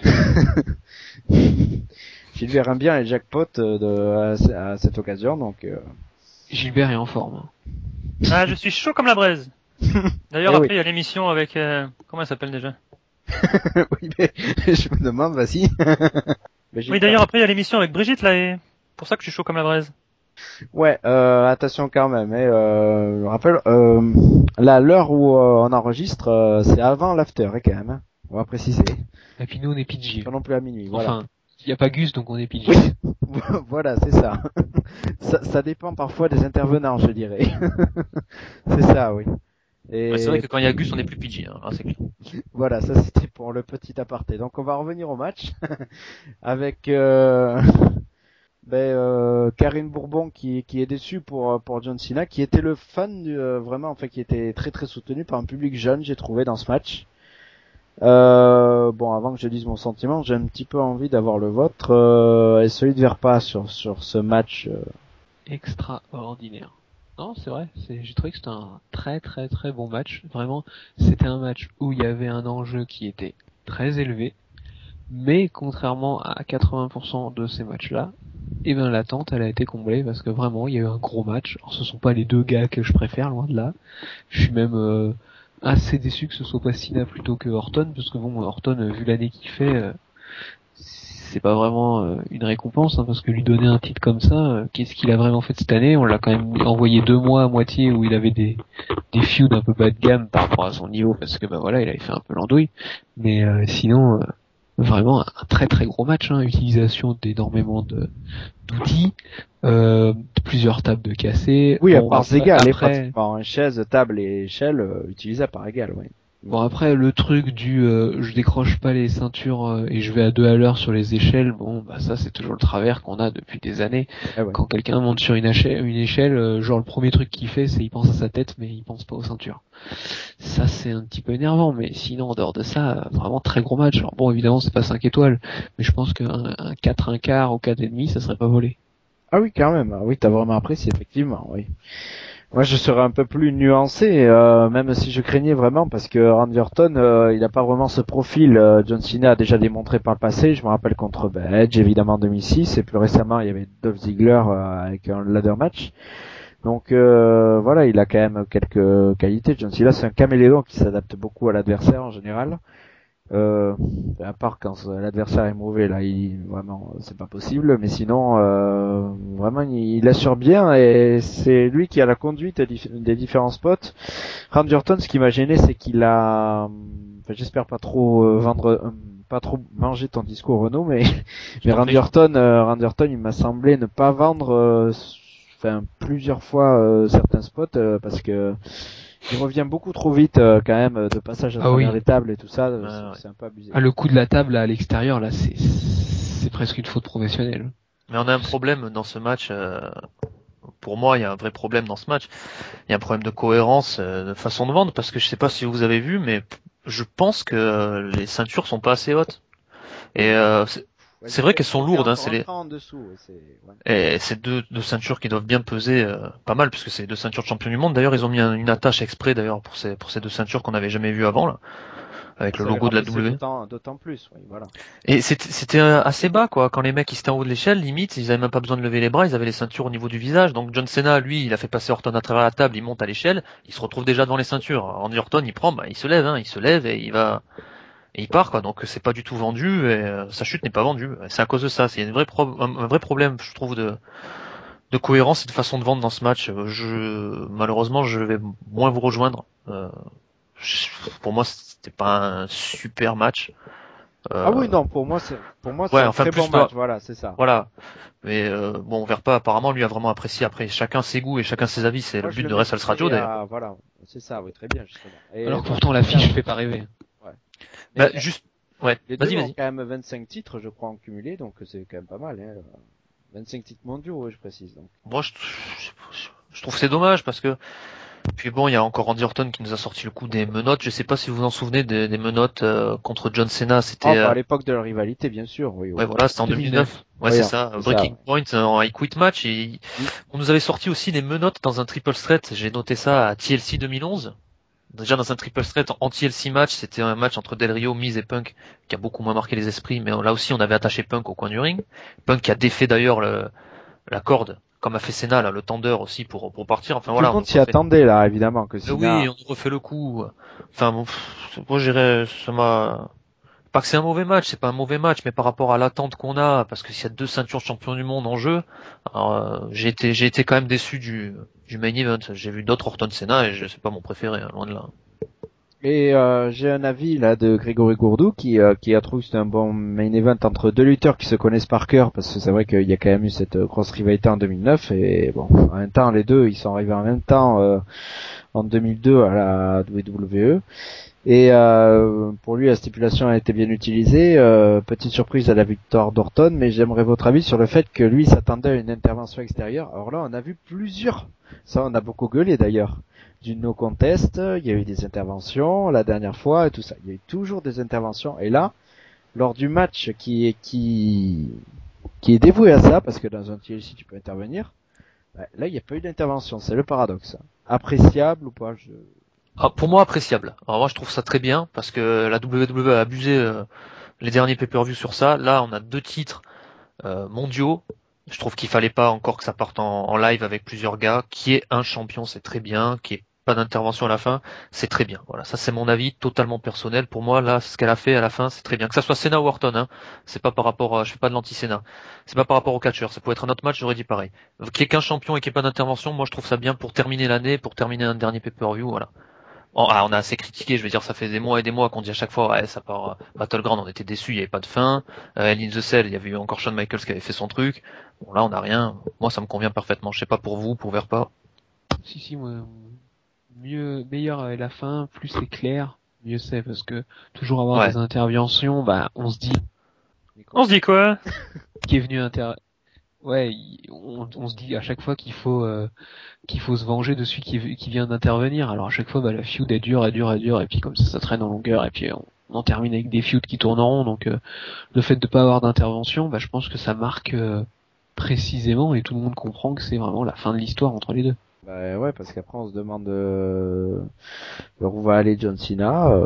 Gilbert aime bien les jackpots de, à, à cette occasion, donc. Euh... Gilbert est en forme. Ah, je suis chaud comme la braise. D'ailleurs, Eh après, oui. il y a l'émission avec euh, comment elle s'appelle déjà? Oui, mais je me demande, vas-y. Oui, d'ailleurs, après, il y a l'émission avec Brigitte là, et pour ça que je suis chaud comme la braise. Ouais, euh, attention quand même. Hein, euh, je me rappelle, euh, là, l'heure où euh, on enregistre, euh, c'est avant l'after, hein, quand même. Hein. On va préciser. Et puis nous, on est P G. Pas non plus à minuit. Voilà. Enfin, il n'y a pas Gus, donc on est P G. Oui. Voilà, c'est ça. ça. Ça dépend parfois des intervenants, je dirais. C'est ça, oui. Et... Ouais, c'est vrai que quand il y a Gus, on est plus P G, hein. Ah, c'est clair. Voilà, ça c'était pour le petit aparté. Donc on va revenir au match avec euh... ben, euh, Karine Bourbon qui, qui est déçue pour pour John Cena, qui était le fan du, euh, vraiment, enfin qui était très très soutenu par un public jeune, j'ai trouvé dans ce match. Euh, bon, avant que je dise mon sentiment, j'ai un petit peu envie d'avoir le vôtre euh, et celui de Verpa sur sur ce match. Euh... Extraordinaire. Non, c'est vrai, c'est, j'ai trouvé que c'était un très très très bon match. Vraiment, c'était un match où il y avait un enjeu qui était très élevé, mais contrairement à quatre-vingts pour cent de ces matchs-là, eh ben l'attente elle a été comblée parce que vraiment il y a eu un gros match. Alors ce sont pas les deux gars que je préfère, loin de là. Je suis même euh, assez déçu que ce soit pas Cena plutôt que Orton, parce que bon, Orton, vu l'année qu'il fait, euh, c'est pas vraiment euh, une récompense, hein, parce que lui donner un titre comme ça, euh, qu'est-ce qu'il a vraiment fait cette année? On l'a quand même envoyé deux mois à moitié où il avait des des feuds un peu bas de gamme par rapport à son niveau, parce que bah voilà, il avait fait un peu l'andouille. Mais euh, sinon, euh, vraiment un, un très très gros match, hein, utilisation d'énormément de d'outils, euh, plusieurs tables de cassé. Oui, bon, à parts égales, après, pratiquement, chaise, table et échelle euh, utilisables par égal, oui. Bon, après, le truc du euh, je décroche pas les ceintures euh, et je vais à deux à l'heure sur les échelles, bon, bah ça c'est toujours le travers qu'on a depuis des années. Ah ouais. Quand quelqu'un monte sur une échelle, une échelle euh, genre le premier truc qu'il fait c'est il pense à sa tête mais il pense pas aux ceintures. Ça c'est un petit peu énervant, mais sinon en dehors de ça, vraiment très gros match. Alors bon, évidemment c'est pas cinq étoiles, mais je pense qu'un un quatre, un quart ou quatre et demi, ça serait pas volé. Ah oui, quand même. Oui, t'as vraiment apprécié, effectivement, oui. Moi, je serais un peu plus nuancé, euh, même si je craignais vraiment, parce que Randy Orton, euh, il n'a pas vraiment ce profil. Euh, John Cena a déjà démontré par le passé. Je me rappelle contre ben, Edge, évidemment, en deux mille six, et plus récemment, il y avait Dolph Ziggler euh, avec un ladder match. Donc euh, voilà, il a quand même quelques qualités. John Cena, c'est un caméléon qui s'adapte beaucoup à l'adversaire en général. Euh, à part quand l'adversaire est mauvais, là, il vraiment, c'est pas possible. Mais sinon, euh, vraiment, il, il assure bien et c'est lui qui a la conduite des, des différents spots. Randy Orton, ce qui m'a gêné, c'est qu'il a, enfin, j'espère pas trop euh, vendre, euh, pas trop manger ton discours, Renaud, mais mais Randy Orton, euh, Randy Orton, il m'a semblé ne pas vendre, euh, enfin plusieurs fois euh, certains spots euh, parce que il revient beaucoup trop vite euh, quand même de passage à Ah travers oui. les tables et tout ça, Ah, c'est, ouais. c'est un peu abusé. Ah, le coup de la table à l'extérieur, là, c'est c'est presque une faute professionnelle. Mais on a un problème dans ce match. Euh, pour moi, il y a un vrai problème dans ce match. Il y a un problème de cohérence, euh, de façon de vendre, parce que je sais pas si vous avez vu, mais je pense que euh, les ceintures sont pas assez hautes. Et euh, c'est, Ouais, c'est vrai qu'elles sont lourdes. Hein, c'est les, en dessous, ouais, c'est, ouais. et c'est deux, deux ceintures qui doivent bien peser euh, pas mal, puisque c'est deux ceintures de champion du monde. D'ailleurs, ils ont mis un- une attache exprès d'ailleurs pour ces pour ces deux ceintures qu'on n'avait jamais vues avant là, avec le Ça les logo de la rabaissait W. d'autant, d'autant plus, oui, voilà. Et c'était c'était euh, assez bas quoi. Quand les mecs ils étaient en haut de l'échelle, limite, ils avaient même pas besoin de lever les bras, ils avaient les ceintures au niveau du visage. Donc John Cena, lui, il a fait passer Orton à travers la table, il monte à l'échelle, il se retrouve déjà devant les ceintures. Randy Orton, il prend, bah, il se lève, hein, il se lève et il va et il part quoi. Donc c'est pas du tout vendu et euh, sa chute n'est pas vendue. C'est à cause de ça. C'est une vraie pro- un, un vrai problème, je trouve, de de cohérence et de façon de vendre dans ce match. Je malheureusement, je vais moins vous rejoindre. Euh, je- pour moi, c'était pas un super match. Euh, Ah oui, non, pour moi, c'est, pour moi, c'est ouais, un enfin très plus bon match, voilà, c'est ça. voilà. Mais euh, bon, Verpa apparemment lui a vraiment apprécié. Après, chacun ses goûts et chacun ses avis. C'est Moi, le je but le de Wrestle Radio mettrais d'ailleurs. à, voilà, c'est ça, oui, très bien, justement. Et Alors que bon, pourtant, l'affiche fait pas rêver. ouais. Bah Mais juste, ouais. les deux Vas-y, ont vas-y. quand même vingt-cinq titres, je crois, en cumulé, donc c'est quand même pas mal, hein. vingt-cinq titres mondiaux, oui, je précise, donc. Moi, je, je, je trouve que c'est dommage parce que puis bon, il y a encore Randy Orton qui nous a sorti le coup des menottes. Je sais pas si vous vous en souvenez des, des menottes euh, contre John Cena. C'était Oh, bah, euh, à l'époque de la rivalité, bien sûr, oui, ouais oui. voilà, c'était en deux mille neuf. deux mille neuf. Ouais, Oui, c'est hein, ça. c'est ça, Breaking ouais. Point euh, en I Quit match et Mm. on nous avait sorti aussi des menottes dans un triple threat. J'ai noté ça à T L C deux mille onze. Déjà dans un triple threat anti-L C match, c'était un match entre Del Rio, Miz et Punk qui a beaucoup moins marqué les esprits, mais là aussi on avait attaché Punk au coin du ring. Punk qui a défait d'ailleurs le, la corde, comme a fait Cena, là, le tender aussi pour, pour partir. Enfin Tout le voilà, on monde nous s'y refait. attendait, là, évidemment, que Mais oui, Cena. on nous refait le coup. Enfin bon, pff, moi j'irais, ça m'a, pas que c'est un mauvais match, c'est pas un mauvais match, mais par rapport à l'attente qu'on a, parce que s'il y a deux ceintures de champion du monde en jeu, alors, euh, j'ai été, j'ai été quand même déçu du, du main event. J'ai vu d'autres Orton Cena et je c'est pas mon préféré, hein, loin de là. Et euh, j'ai un avis là de Grégory Gourdou qui euh, qui a trouvé que c'était un bon main event entre deux lutteurs qui se connaissent par cœur parce que c'est vrai qu'il y a quand même eu cette euh, grosse rivalité en deux mille neuf et bon en même temps les deux ils sont arrivés en même temps euh, en deux mille deux à la W W E et euh, pour lui la stipulation a été bien utilisée. Euh, petite surprise à la victoire d'Orton, mais j'aimerais votre avis sur le fait que lui s'attendait à une intervention extérieure. Alors là on a vu plusieurs, ça on a beaucoup gueulé d'ailleurs, du no contest, il y a eu des interventions la dernière fois et tout ça. Il y a eu toujours des interventions et là, lors du match qui est qui qui est dévoué à ça, parce que dans un T L C tu peux intervenir, bah, là il n'y a pas eu d'intervention, c'est le paradoxe. Appréciable ou pas je... Ah, pour moi appréciable. Alors moi je trouve ça très bien parce que la W W E a abusé euh, les derniers pay-per-view sur ça. Là on a deux titres euh, mondiaux. Je trouve qu'il fallait pas encore que ça parte en, en live avec plusieurs gars. Qui est un champion, c'est très bien. Qui est pas d'intervention à la fin, c'est très bien. Voilà, ça c'est mon avis totalement personnel. Pour moi là, ce qu'elle a fait à la fin, c'est très bien. Que ça soit Cena ou Orton, hein. C'est pas par rapport, à, je fais pas de l'anti-Cena. C'est pas par rapport au catcheur. Ça pourrait être un autre match, j'aurais dit pareil. Qu'il y ait qu'un champion et qu'il n'y ait pas d'intervention, moi je trouve ça bien pour terminer l'année, pour terminer un dernier pay-per-view. Voilà. Oh, ah, on a assez critiqué, je veux dire, ça fait des mois et des mois qu'on dit à chaque fois, ouais, ça part euh, Battleground, on était déçus, il n'y avait pas de fin. Euh, Hell in the Cell, il y avait eu encore Shawn Michaels qui avait fait son truc. Bon, là, on n'a rien. Moi, ça me convient parfaitement. Je sais pas pour vous, pour Verpa. Si, si, moi, mieux, meilleur à la fin, plus c'est clair, mieux c'est, parce que toujours avoir Ouais. des interventions, bah, on se dit, On se dit quoi? qui est venu inter... Ouais, il- on, on se dit à chaque fois qu'il faut euh, qu'il faut se venger de celui qui, qui vient d'intervenir. Alors à chaque fois, bah, la feud est dure, est dure, est dure, et puis comme ça, ça traîne en longueur, et puis on, on en termine avec des feuds qui tournent en rond. Donc euh, le fait de pas avoir d'intervention, bah, je pense que ça marque euh, précisément, et tout le monde comprend que c'est vraiment la fin de l'histoire entre les deux. Bah ouais, parce qu'après on se demande euh, où va aller John Cena. Euh,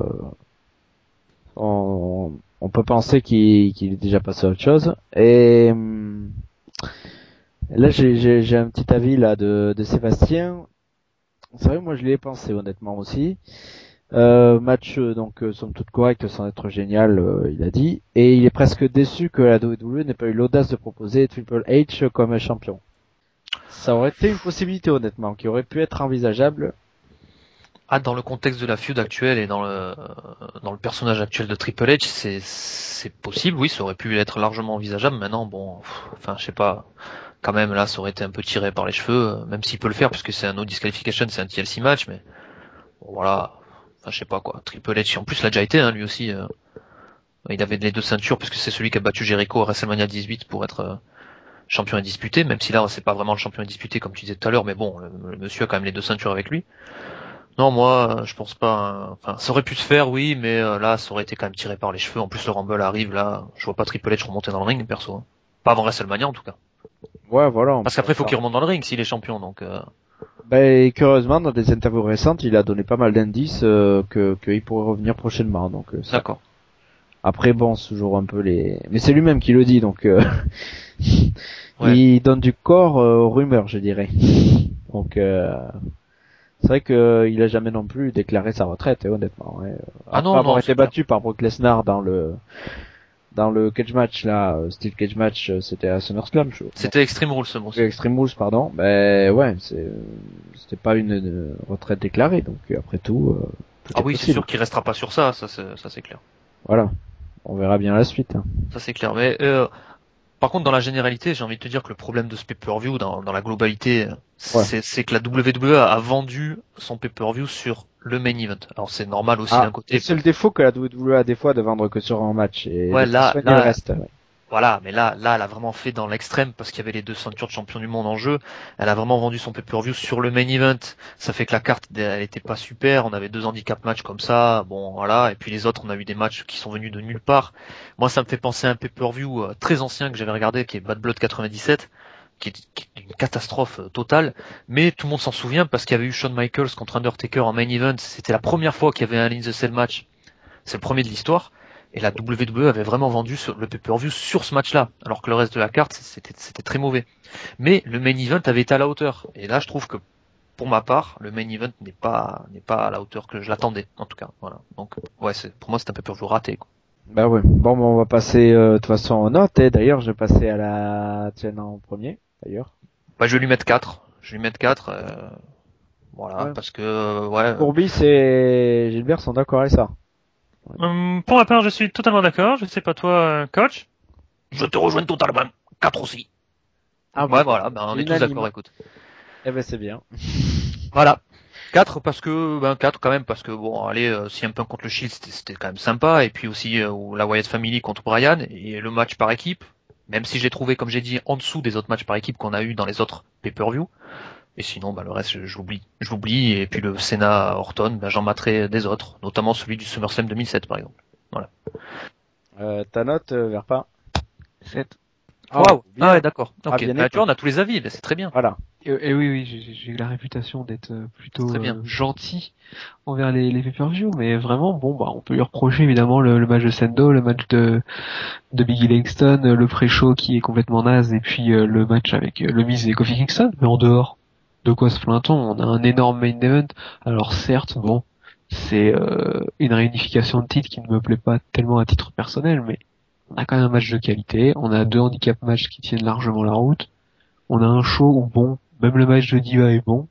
on, on peut penser qu'il qu'il est déjà passé à autre chose. Et, Là, j'ai, j'ai, j'ai un petit avis là de, de Sébastien. C'est vrai, moi je l'y ai pensé honnêtement aussi. Euh, match euh, donc euh, somme toute correct sans être génial, euh, il a dit. Et il est presque déçu que la W W E n'ait pas eu l'audace de proposer Triple H comme un champion. Ça aurait été une possibilité honnêtement, qui aurait pu être envisageable. Ah, dans le contexte de la feud actuelle et dans le dans le personnage actuel de Triple H, c'est c'est possible, oui, ça aurait pu être largement envisageable. Maintenant, bon, pff, enfin, je sais pas, quand même là, ça aurait été un peu tiré par les cheveux, même s'il peut le faire puisque c'est un no disqualification, c'est un T L C match, mais bon, voilà, enfin, je sais pas quoi. Triple H, en plus, il a déjà été, hein, lui aussi. Euh, il avait les deux ceintures puisque c'est celui qui a battu Jericho à WrestleMania dix-huit pour être euh, champion indisputé, même si là, c'est pas vraiment le champion indisputé comme tu disais tout à l'heure, mais bon, le, le monsieur a quand même les deux ceintures avec lui. Non, moi, je pense pas. Hein. Enfin, ça aurait pu se faire, oui, mais euh, là, ça aurait été quand même tiré par les cheveux. En plus, le Rumble arrive, là, je vois pas Triple H remonter dans le ring, perso. Hein. Pas avant WrestleMania, en tout cas. Ouais, voilà. Parce qu'après, il faut qu'il remonte dans le ring s'il est champion, donc. Euh... Ben, curieusement, dans des interviews récentes, il a donné pas mal d'indices euh, que qu'il pourrait revenir prochainement. Donc. Euh, ça... D'accord. Après, bon, c'est toujours un peu les. Mais c'est lui-même qui le dit, donc. Euh... ouais. Il donne du corps euh, aux rumeurs, je dirais. Donc. Euh... C'est vrai qu'il a jamais non plus déclaré sa retraite, hein, honnêtement. Ouais. Ah non, Après avoir non, été battu par Brock Lesnar dans le dans le cage match là, style cage match, c'était à SummerSlam. C'était Extreme Rules, ce bon. Extreme Rules, pardon. Ben ouais, c'est c'était pas une, une retraite déclarée, donc après tout. Euh, tout ah oui, c'est sûr qu'il restera pas sur ça, ça c'est, ça c'est clair. Voilà, on verra bien la suite. Hein. Ça c'est clair, mais. Euh... Par contre, dans la généralité, j'ai envie de te dire que le problème de ce pay-per-view, dans, dans la globalité, c'est, ouais. c'est que la W W E a vendu son pay-per-view sur le main event. Alors c'est normal aussi ah, d'un côté. C'est le défaut que la W W E a des fois de vendre que sur un match. Et ouais, là, là le reste. Ouais. Voilà, mais là, là, elle a vraiment fait dans l'extrême parce qu'il y avait les deux ceintures de champion du monde en jeu. Elle a vraiment vendu son pay-per-view sur le main event. Ça fait que la carte, elle était pas super. On avait deux handicap matchs comme ça. Bon, voilà. Et puis les autres, on a eu des matchs qui sont venus de nulle part. Moi, ça me fait penser à un pay-per-view très ancien que j'avais regardé, qui est Bad Blood quatre-vingt-dix-sept, qui est, qui est une catastrophe totale. Mais tout le monde s'en souvient parce qu'il y avait eu Shawn Michaels contre Undertaker en main event. C'était la première fois qu'il y avait un In the Cell match. C'est le premier de l'histoire. Et la W W E avait vraiment vendu sur le pay-per-view sur ce match-là, alors que le reste de la carte, c'était, c'était très mauvais. Mais le main event avait été à la hauteur. Et là, je trouve que, pour ma part, le main event n'est pas, n'est pas à la hauteur que je l'attendais, en tout cas. Voilà. Donc, ouais, c'est, pour moi, c'est un pay-per-view raté, quoi. Bah ouais. Bon, bon on va passer, euh, de toute façon, en note. Et d'ailleurs, je vais passer à la tienne en premier, d'ailleurs. Bah, je vais lui mettre quatre. Je vais lui mettre quatre, euh, voilà, ouais. Parce que, ouais. Courbis et Gilbert sont d'accord avec ça. Ouais. Hum, pour ma part, je suis totalement d'accord. Je sais pas toi, coach. Je te rejoins totalement. quatre aussi. Ah ouais, bon. Voilà, ben, on est tous d'accord, écoute. Eh ben, c'est bien. Voilà. quatre parce que, ben, quatre quand même, parce que bon, allez, euh, C M Punk contre le Shield, c'était, c'était quand même sympa, et puis aussi, euh, la Wyatt Family contre Bryan, et le match par équipe, même si j'ai trouvé, comme j'ai dit, en dessous des autres matchs par équipe qu'on a eu dans les autres pay-per-view. Et sinon, bah, le reste, je, je l'oublie. Je l'oublie. Et puis le Cena Orton, bah, j'en mettrai des autres, notamment celui du SummerSlam deux mille sept, par exemple. Voilà. Euh, ta note, euh, Verpa? sept. Oh, wow. Ah ouais, d'accord. Ah, ok. Bah, tu vois, on a tous les avis, bah, c'est très bien. Voilà. Et, et oui, oui, j'ai, j'ai eu la réputation d'être plutôt euh, gentil envers les, les pay-per-view, mais vraiment, bon, bah, on peut lui reprocher évidemment le, le match de Sendo, le match de, de Biggie Langston, le pré-show qui est complètement naze, et puis euh, le match avec euh, le Miz et Kofi Kingston, mais en dehors. De quoi se plaint-on? On a un énorme main event. Alors certes, bon, c'est euh, une réunification de titres qui ne me plaît pas tellement à titre personnel, mais on a quand même un match de qualité. On a deux handicap matchs qui tiennent largement la route. On a un show où, bon, même le match de Diva est bon.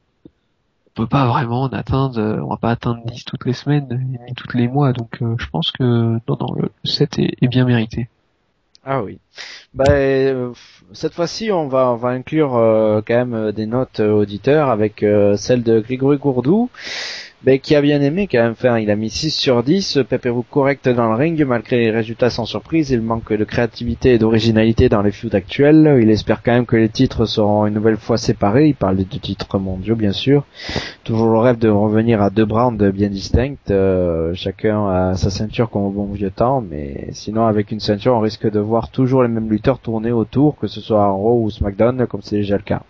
On peut pas vraiment en atteindre, on va pas atteindre dix toutes les semaines, ni toutes les mois, donc euh, je pense que non, non, le sept est, est bien mérité. Ah oui. Bah, euh, cette fois-ci, on va on va inclure euh, quand même des notes euh, auditeurs avec euh, celle de Grégory Gourdou, bah, qui a bien aimé quand même. Enfin, il a mis six sur dix, pay-per-view correct dans le ring malgré les résultats sans surprise et le manque de créativité et d'originalité dans les feuds actuels. Il espère quand même que les titres seront une nouvelle fois séparés. Il parle de titres mondiaux bien sûr. Toujours le rêve de revenir à deux brands bien distincts, euh, chacun a sa ceinture comme au bon vieux temps, mais sinon avec une ceinture on risque de voir toujours les mêmes lutteurs tourner autour, que ce soit à Raw ou SmackDown, comme c'est déjà le cas.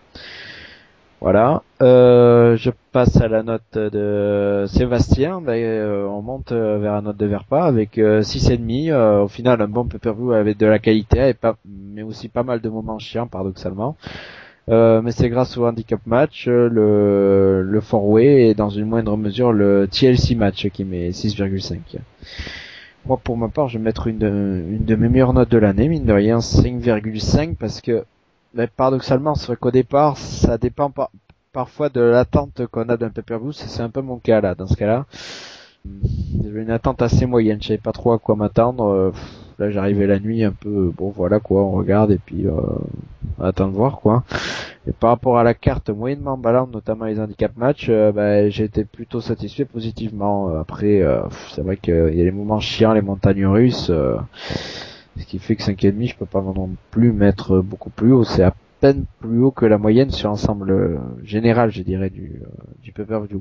Voilà. Euh, je passe à la note de Sébastien. Ben, euh, on monte vers la note de Verpa avec euh, six virgule cinq. Euh, au final, un bon pay-per-view avec de la qualité, et pas, mais aussi pas mal de moments chiants, paradoxalement. Euh, mais c'est grâce au handicap match, le, le four-way et dans une moindre mesure le T L C match qui met six virgule cinq. Moi, pour ma part, je vais mettre une de, une de mes meilleures notes de l'année, mine de rien, cinq virgule cinq, parce que, ben, paradoxalement, c'est vrai qu'au départ, ça dépend par, parfois de l'attente qu'on a d'un pay-per-view, c'est un peu mon cas là, dans ce cas-là. J'avais une attente assez moyenne, je savais pas trop à quoi m'attendre. Euh, là, j'arrivais la nuit un peu, bon voilà quoi, on regarde et puis euh, on attend de voir quoi. Et par rapport à la carte moyennement emballante, notamment les handicap match, euh, bah, j'ai été plutôt satisfait positivement. Après, euh, c'est vrai qu'il y a les moments chiants, les montagnes russes, euh, ce qui fait que cinq virgule cinq, je peux pas non plus mettre beaucoup plus haut. C'est à peine plus haut que la moyenne sur l'ensemble général, je dirais, du, euh, du pay-per-view.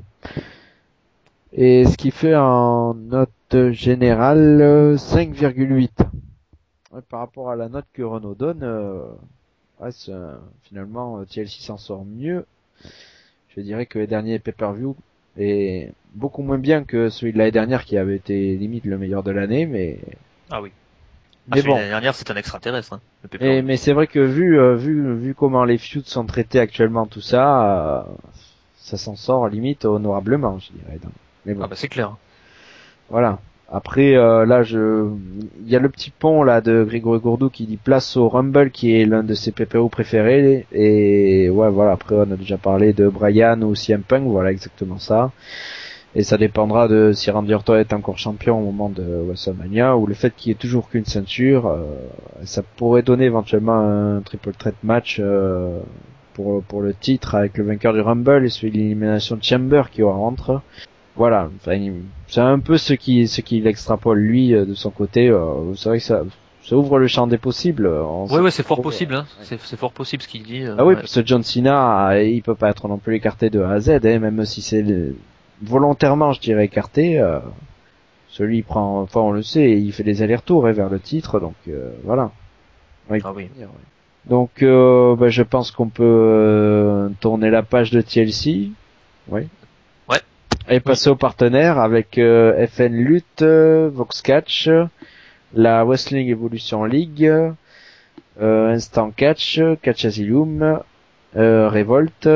Et ce qui fait en note générale cinq virgule huit. Ouais, par rapport à la note que Renault donne, euh, ouais, euh, finalement T L C s'en sort mieux. Je dirais que les derniers pay-per-view est beaucoup moins bien que celui de l'année dernière qui avait été limite le meilleur de l'année, mais Ah oui. mais ah, bon. L'année dernière, c'est un extraterrestre. Hein, le Et, pay-per-view. mais c'est vrai que vu euh, vu vu comment les feuds sont traités actuellement, tout ça, euh, ça s'en sort limite honorablement, je dirais. Donc. Mais bon. Ah bah c'est clair. Voilà. Après, euh, là, je, il y a le petit pont là de Grégory Gourdou qui dit place au Rumble, qui est l'un de ses P P O préférés. Et ouais, voilà. Après, on a déjà parlé de Bryan ou C M Punk, voilà exactement ça. Et ça dépendra de si Randy Orton est encore champion au moment de WrestleMania ou le fait qu'il y ait toujours qu'une ceinture. Euh, ça pourrait donner éventuellement un triple threat match euh, pour pour le titre avec le vainqueur du Rumble et celui de l'élimination de Chamber qui rentre. Voilà, enfin, c'est un peu ce qui ce qui l'extrapole lui de son côté. Euh, c'est vrai que ça ça ouvre le champ des possibles. Oui, ouais, c'est fort possible. Hein. Ouais. C'est c'est fort possible ce qu'il dit. Euh, ah oui, ouais. parce que John Cena, il peut pas être non plus écarté de A à Z, hein, même si c'est le... volontairement, je dirais, écarté. Euh, celui il prend, enfin on le sait, il fait des allers-retours hein, vers le titre, donc euh, voilà. Ouais, ah oui. Dire, ouais. Donc, euh, bah, je pense qu'on peut euh, tourner la page de T L C. Oui. Ouais. Et passer oui. aux partenaires avec euh, F N Lutte, euh, Vox Catch, la Wrestling Evolution League, euh, Instant Catch, Catch Asylum, euh, Revolt,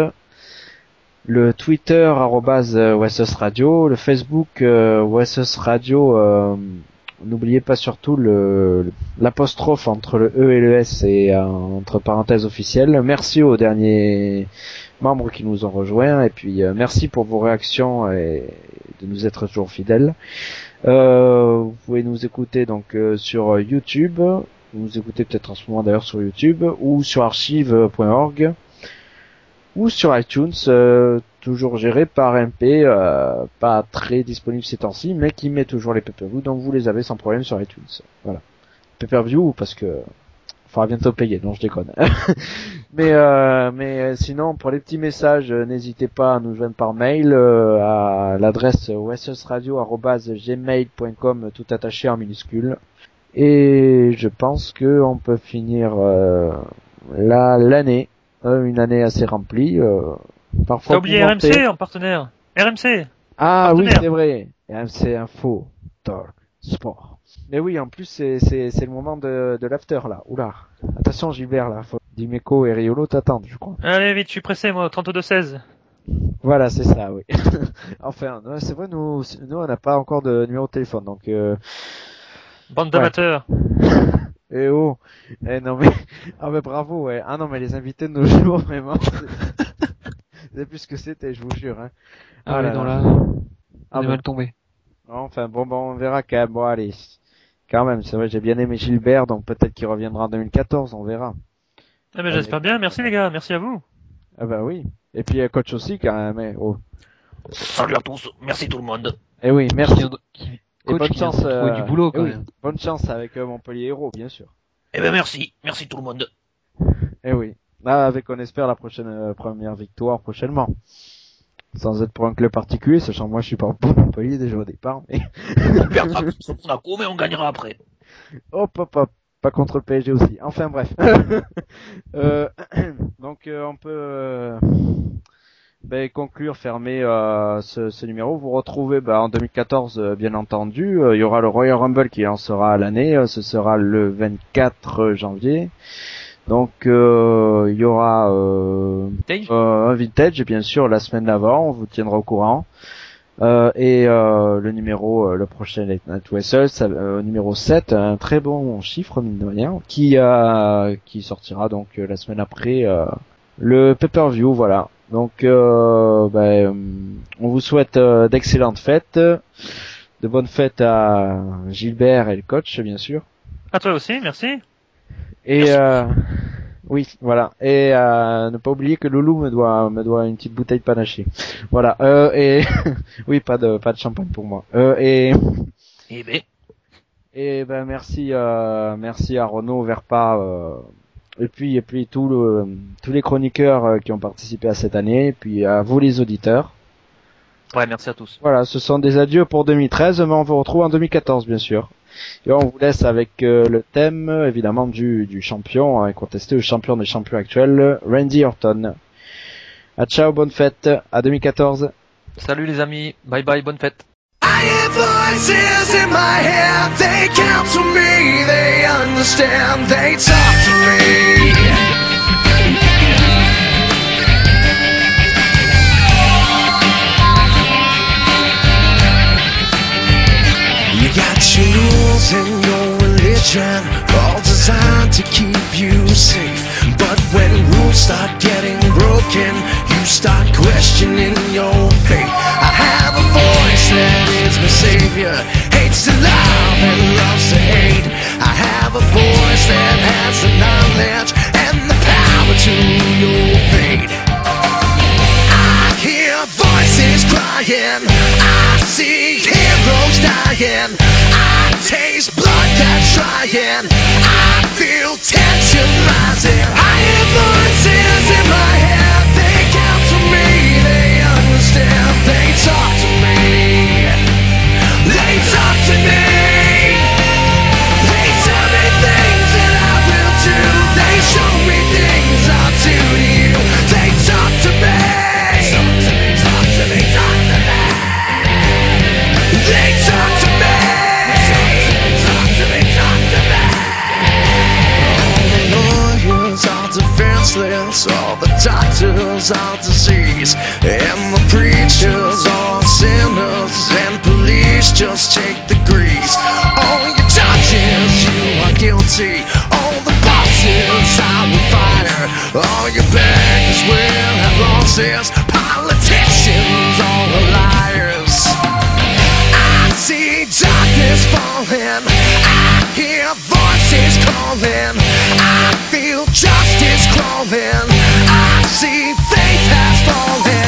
le Twitter arrobase Wessos Radio, le Facebook euh, Wessos Radio. Euh, N'oubliez pas surtout le l'apostrophe entre le E et le S et euh, entre parenthèses officielles. Merci aux derniers membres qui nous ont rejoints et puis euh, merci pour vos réactions et de nous être toujours fidèles. Euh, vous pouvez nous écouter donc euh, sur YouTube, vous nous écoutez peut-être en ce moment d'ailleurs sur YouTube ou sur archive point org ou sur iTunes, euh, toujours géré par M P, euh, pas très disponible ces temps-ci, mais qui met toujours les pay-per-view, donc vous les avez sans problème sur iTunes. Voilà. Pay-per-view parce que il faudra bientôt payer, non je déconne. mais euh, mais sinon pour les petits messages, euh, n'hésitez pas à nous joindre par mail euh, à l'adresse wessosradio arobase gmail point com, tout attaché en minuscule. Et je pense que on peut finir euh, là l'année, euh, une année assez remplie. Euh, parfois. T'as oublié R M C en partenaire. R M C. Ah partenaire. Oui, c'est vrai. R M C Info, Talk, Sport. Mais oui, en plus c'est c'est c'est le moment de de l'after là. Oula. Attention Gilbert là. Faut... Dimeco et Riolo t'attendent, je crois. Allez vite, je suis pressé moi. trente-deux seize. Voilà, c'est ça, oui. Enfin, c'est vrai, nous nous on n'a pas encore de numéro de téléphone, donc. Euh... Bande d'amateurs. Ouais. Eh oh, eh non mais, ah mais bravo, ouais. Ah non mais les invités de nos jours, vraiment, c'est, c'est plus ce que c'était, je vous jure, hein. Ah, ah ouais, dans là, ah on est bon. mal tombé. Enfin bon, bon, on verra quand même. Bon allez, quand même, c'est vrai, j'ai bien aimé Gilbert, donc peut-être qu'il reviendra en deux mille quatorze, on verra. Ah ben j'espère bien. Merci les gars, merci à vous. Ah bah oui. Et puis coach aussi quand même. Eh, oh. Salut à tous, merci tout le monde. Eh oui, merci. Et bonne chance, euh, du boulot quand oui, même. Bonne chance avec euh, Montpellier Héros, bien sûr. Eh ben merci, merci tout le monde. Eh oui. Là, avec on espère la prochaine euh, première victoire prochainement. Sans être pour un club particulier, sachant que moi je suis pas pour Montpellier déjà au départ, mais. On perdra contre Monaco, mais on gagnera après. Hop hop hop. Pas contre le P S G aussi. Enfin bref. euh, donc euh, on peut. Euh... Ben, conclure, fermer euh, ce, ce numéro. Vous retrouvez ben, en deux mille quatorze, euh, bien entendu. Euh, il y aura le Royal Rumble qui lancera à l'année. Euh, ce sera le vingt-quatre janvier. Donc euh, il y aura euh, Vintage euh, un vintage bien sûr la semaine d'avant, on vous tiendra au courant. Euh, et euh, le numéro, euh, le prochain Late Night Wrestle, ça, euh, numéro sept, un très bon chiffre mine de rien, qui euh, qui sortira donc euh, la semaine après euh, le pay-per-view, voilà. Donc euh, ben, on vous souhaite euh, d'excellentes fêtes, de bonnes fêtes à Gilbert et le coach bien sûr. À toi aussi, merci. Et Merci. euh, oui, voilà. Et euh, ne pas oublier que Loulou me doit me doit une petite bouteille panaché. Voilà. Euh, et oui, pas de pas de champagne pour moi. Euh, et Eh ben, et ben merci euh, merci à Renaud Verpa euh, et puis et puis tout le tous les chroniqueurs euh, qui ont participé à cette année, et puis à vous les auditeurs. ouais, merci à tous. Voilà, ce sont des adieux pour deux mille treize, mais on vous retrouve en deux mille quatorze bien sûr. Et on vous laisse avec euh, le thème évidemment du du champion incontesté, le champion des champions actuels, Randy Orton. À ciao, bonne fête, à deux mille quatorze. Salut les amis, bye bye, bonne fête. I hear voices in my head, they counsel me, they understand, they talk to me. You got your rules and your religion, all designed to keep you safe. But when rules start getting broken, you start questioning your faith. I have a voice that is my savior, hates to love and loves to hate. I have a voice that has the knowledge and the power to your fate. I hear voices crying, I see heroes dying, I taste blood that's trying, I feel tension rising. I hear voices in my head, they counsel me, they understand, they talk to me, they talk to me, they tell me things that I will do, they show me things I'll do to you, they talk to me, talk to me, talk to me, talk to me, they talk to me, talk to me, talk to me. All the lawyers are defenseless, all the doctors are disease, and the preachers are sinners, and police just take the grease. All your judges, you are guilty, all the bosses are a fighter, all your bankers will have losses, politicians all are liars. I see darkness falling, I hear voices calling, I feel justice crawling, I see faith has fallen.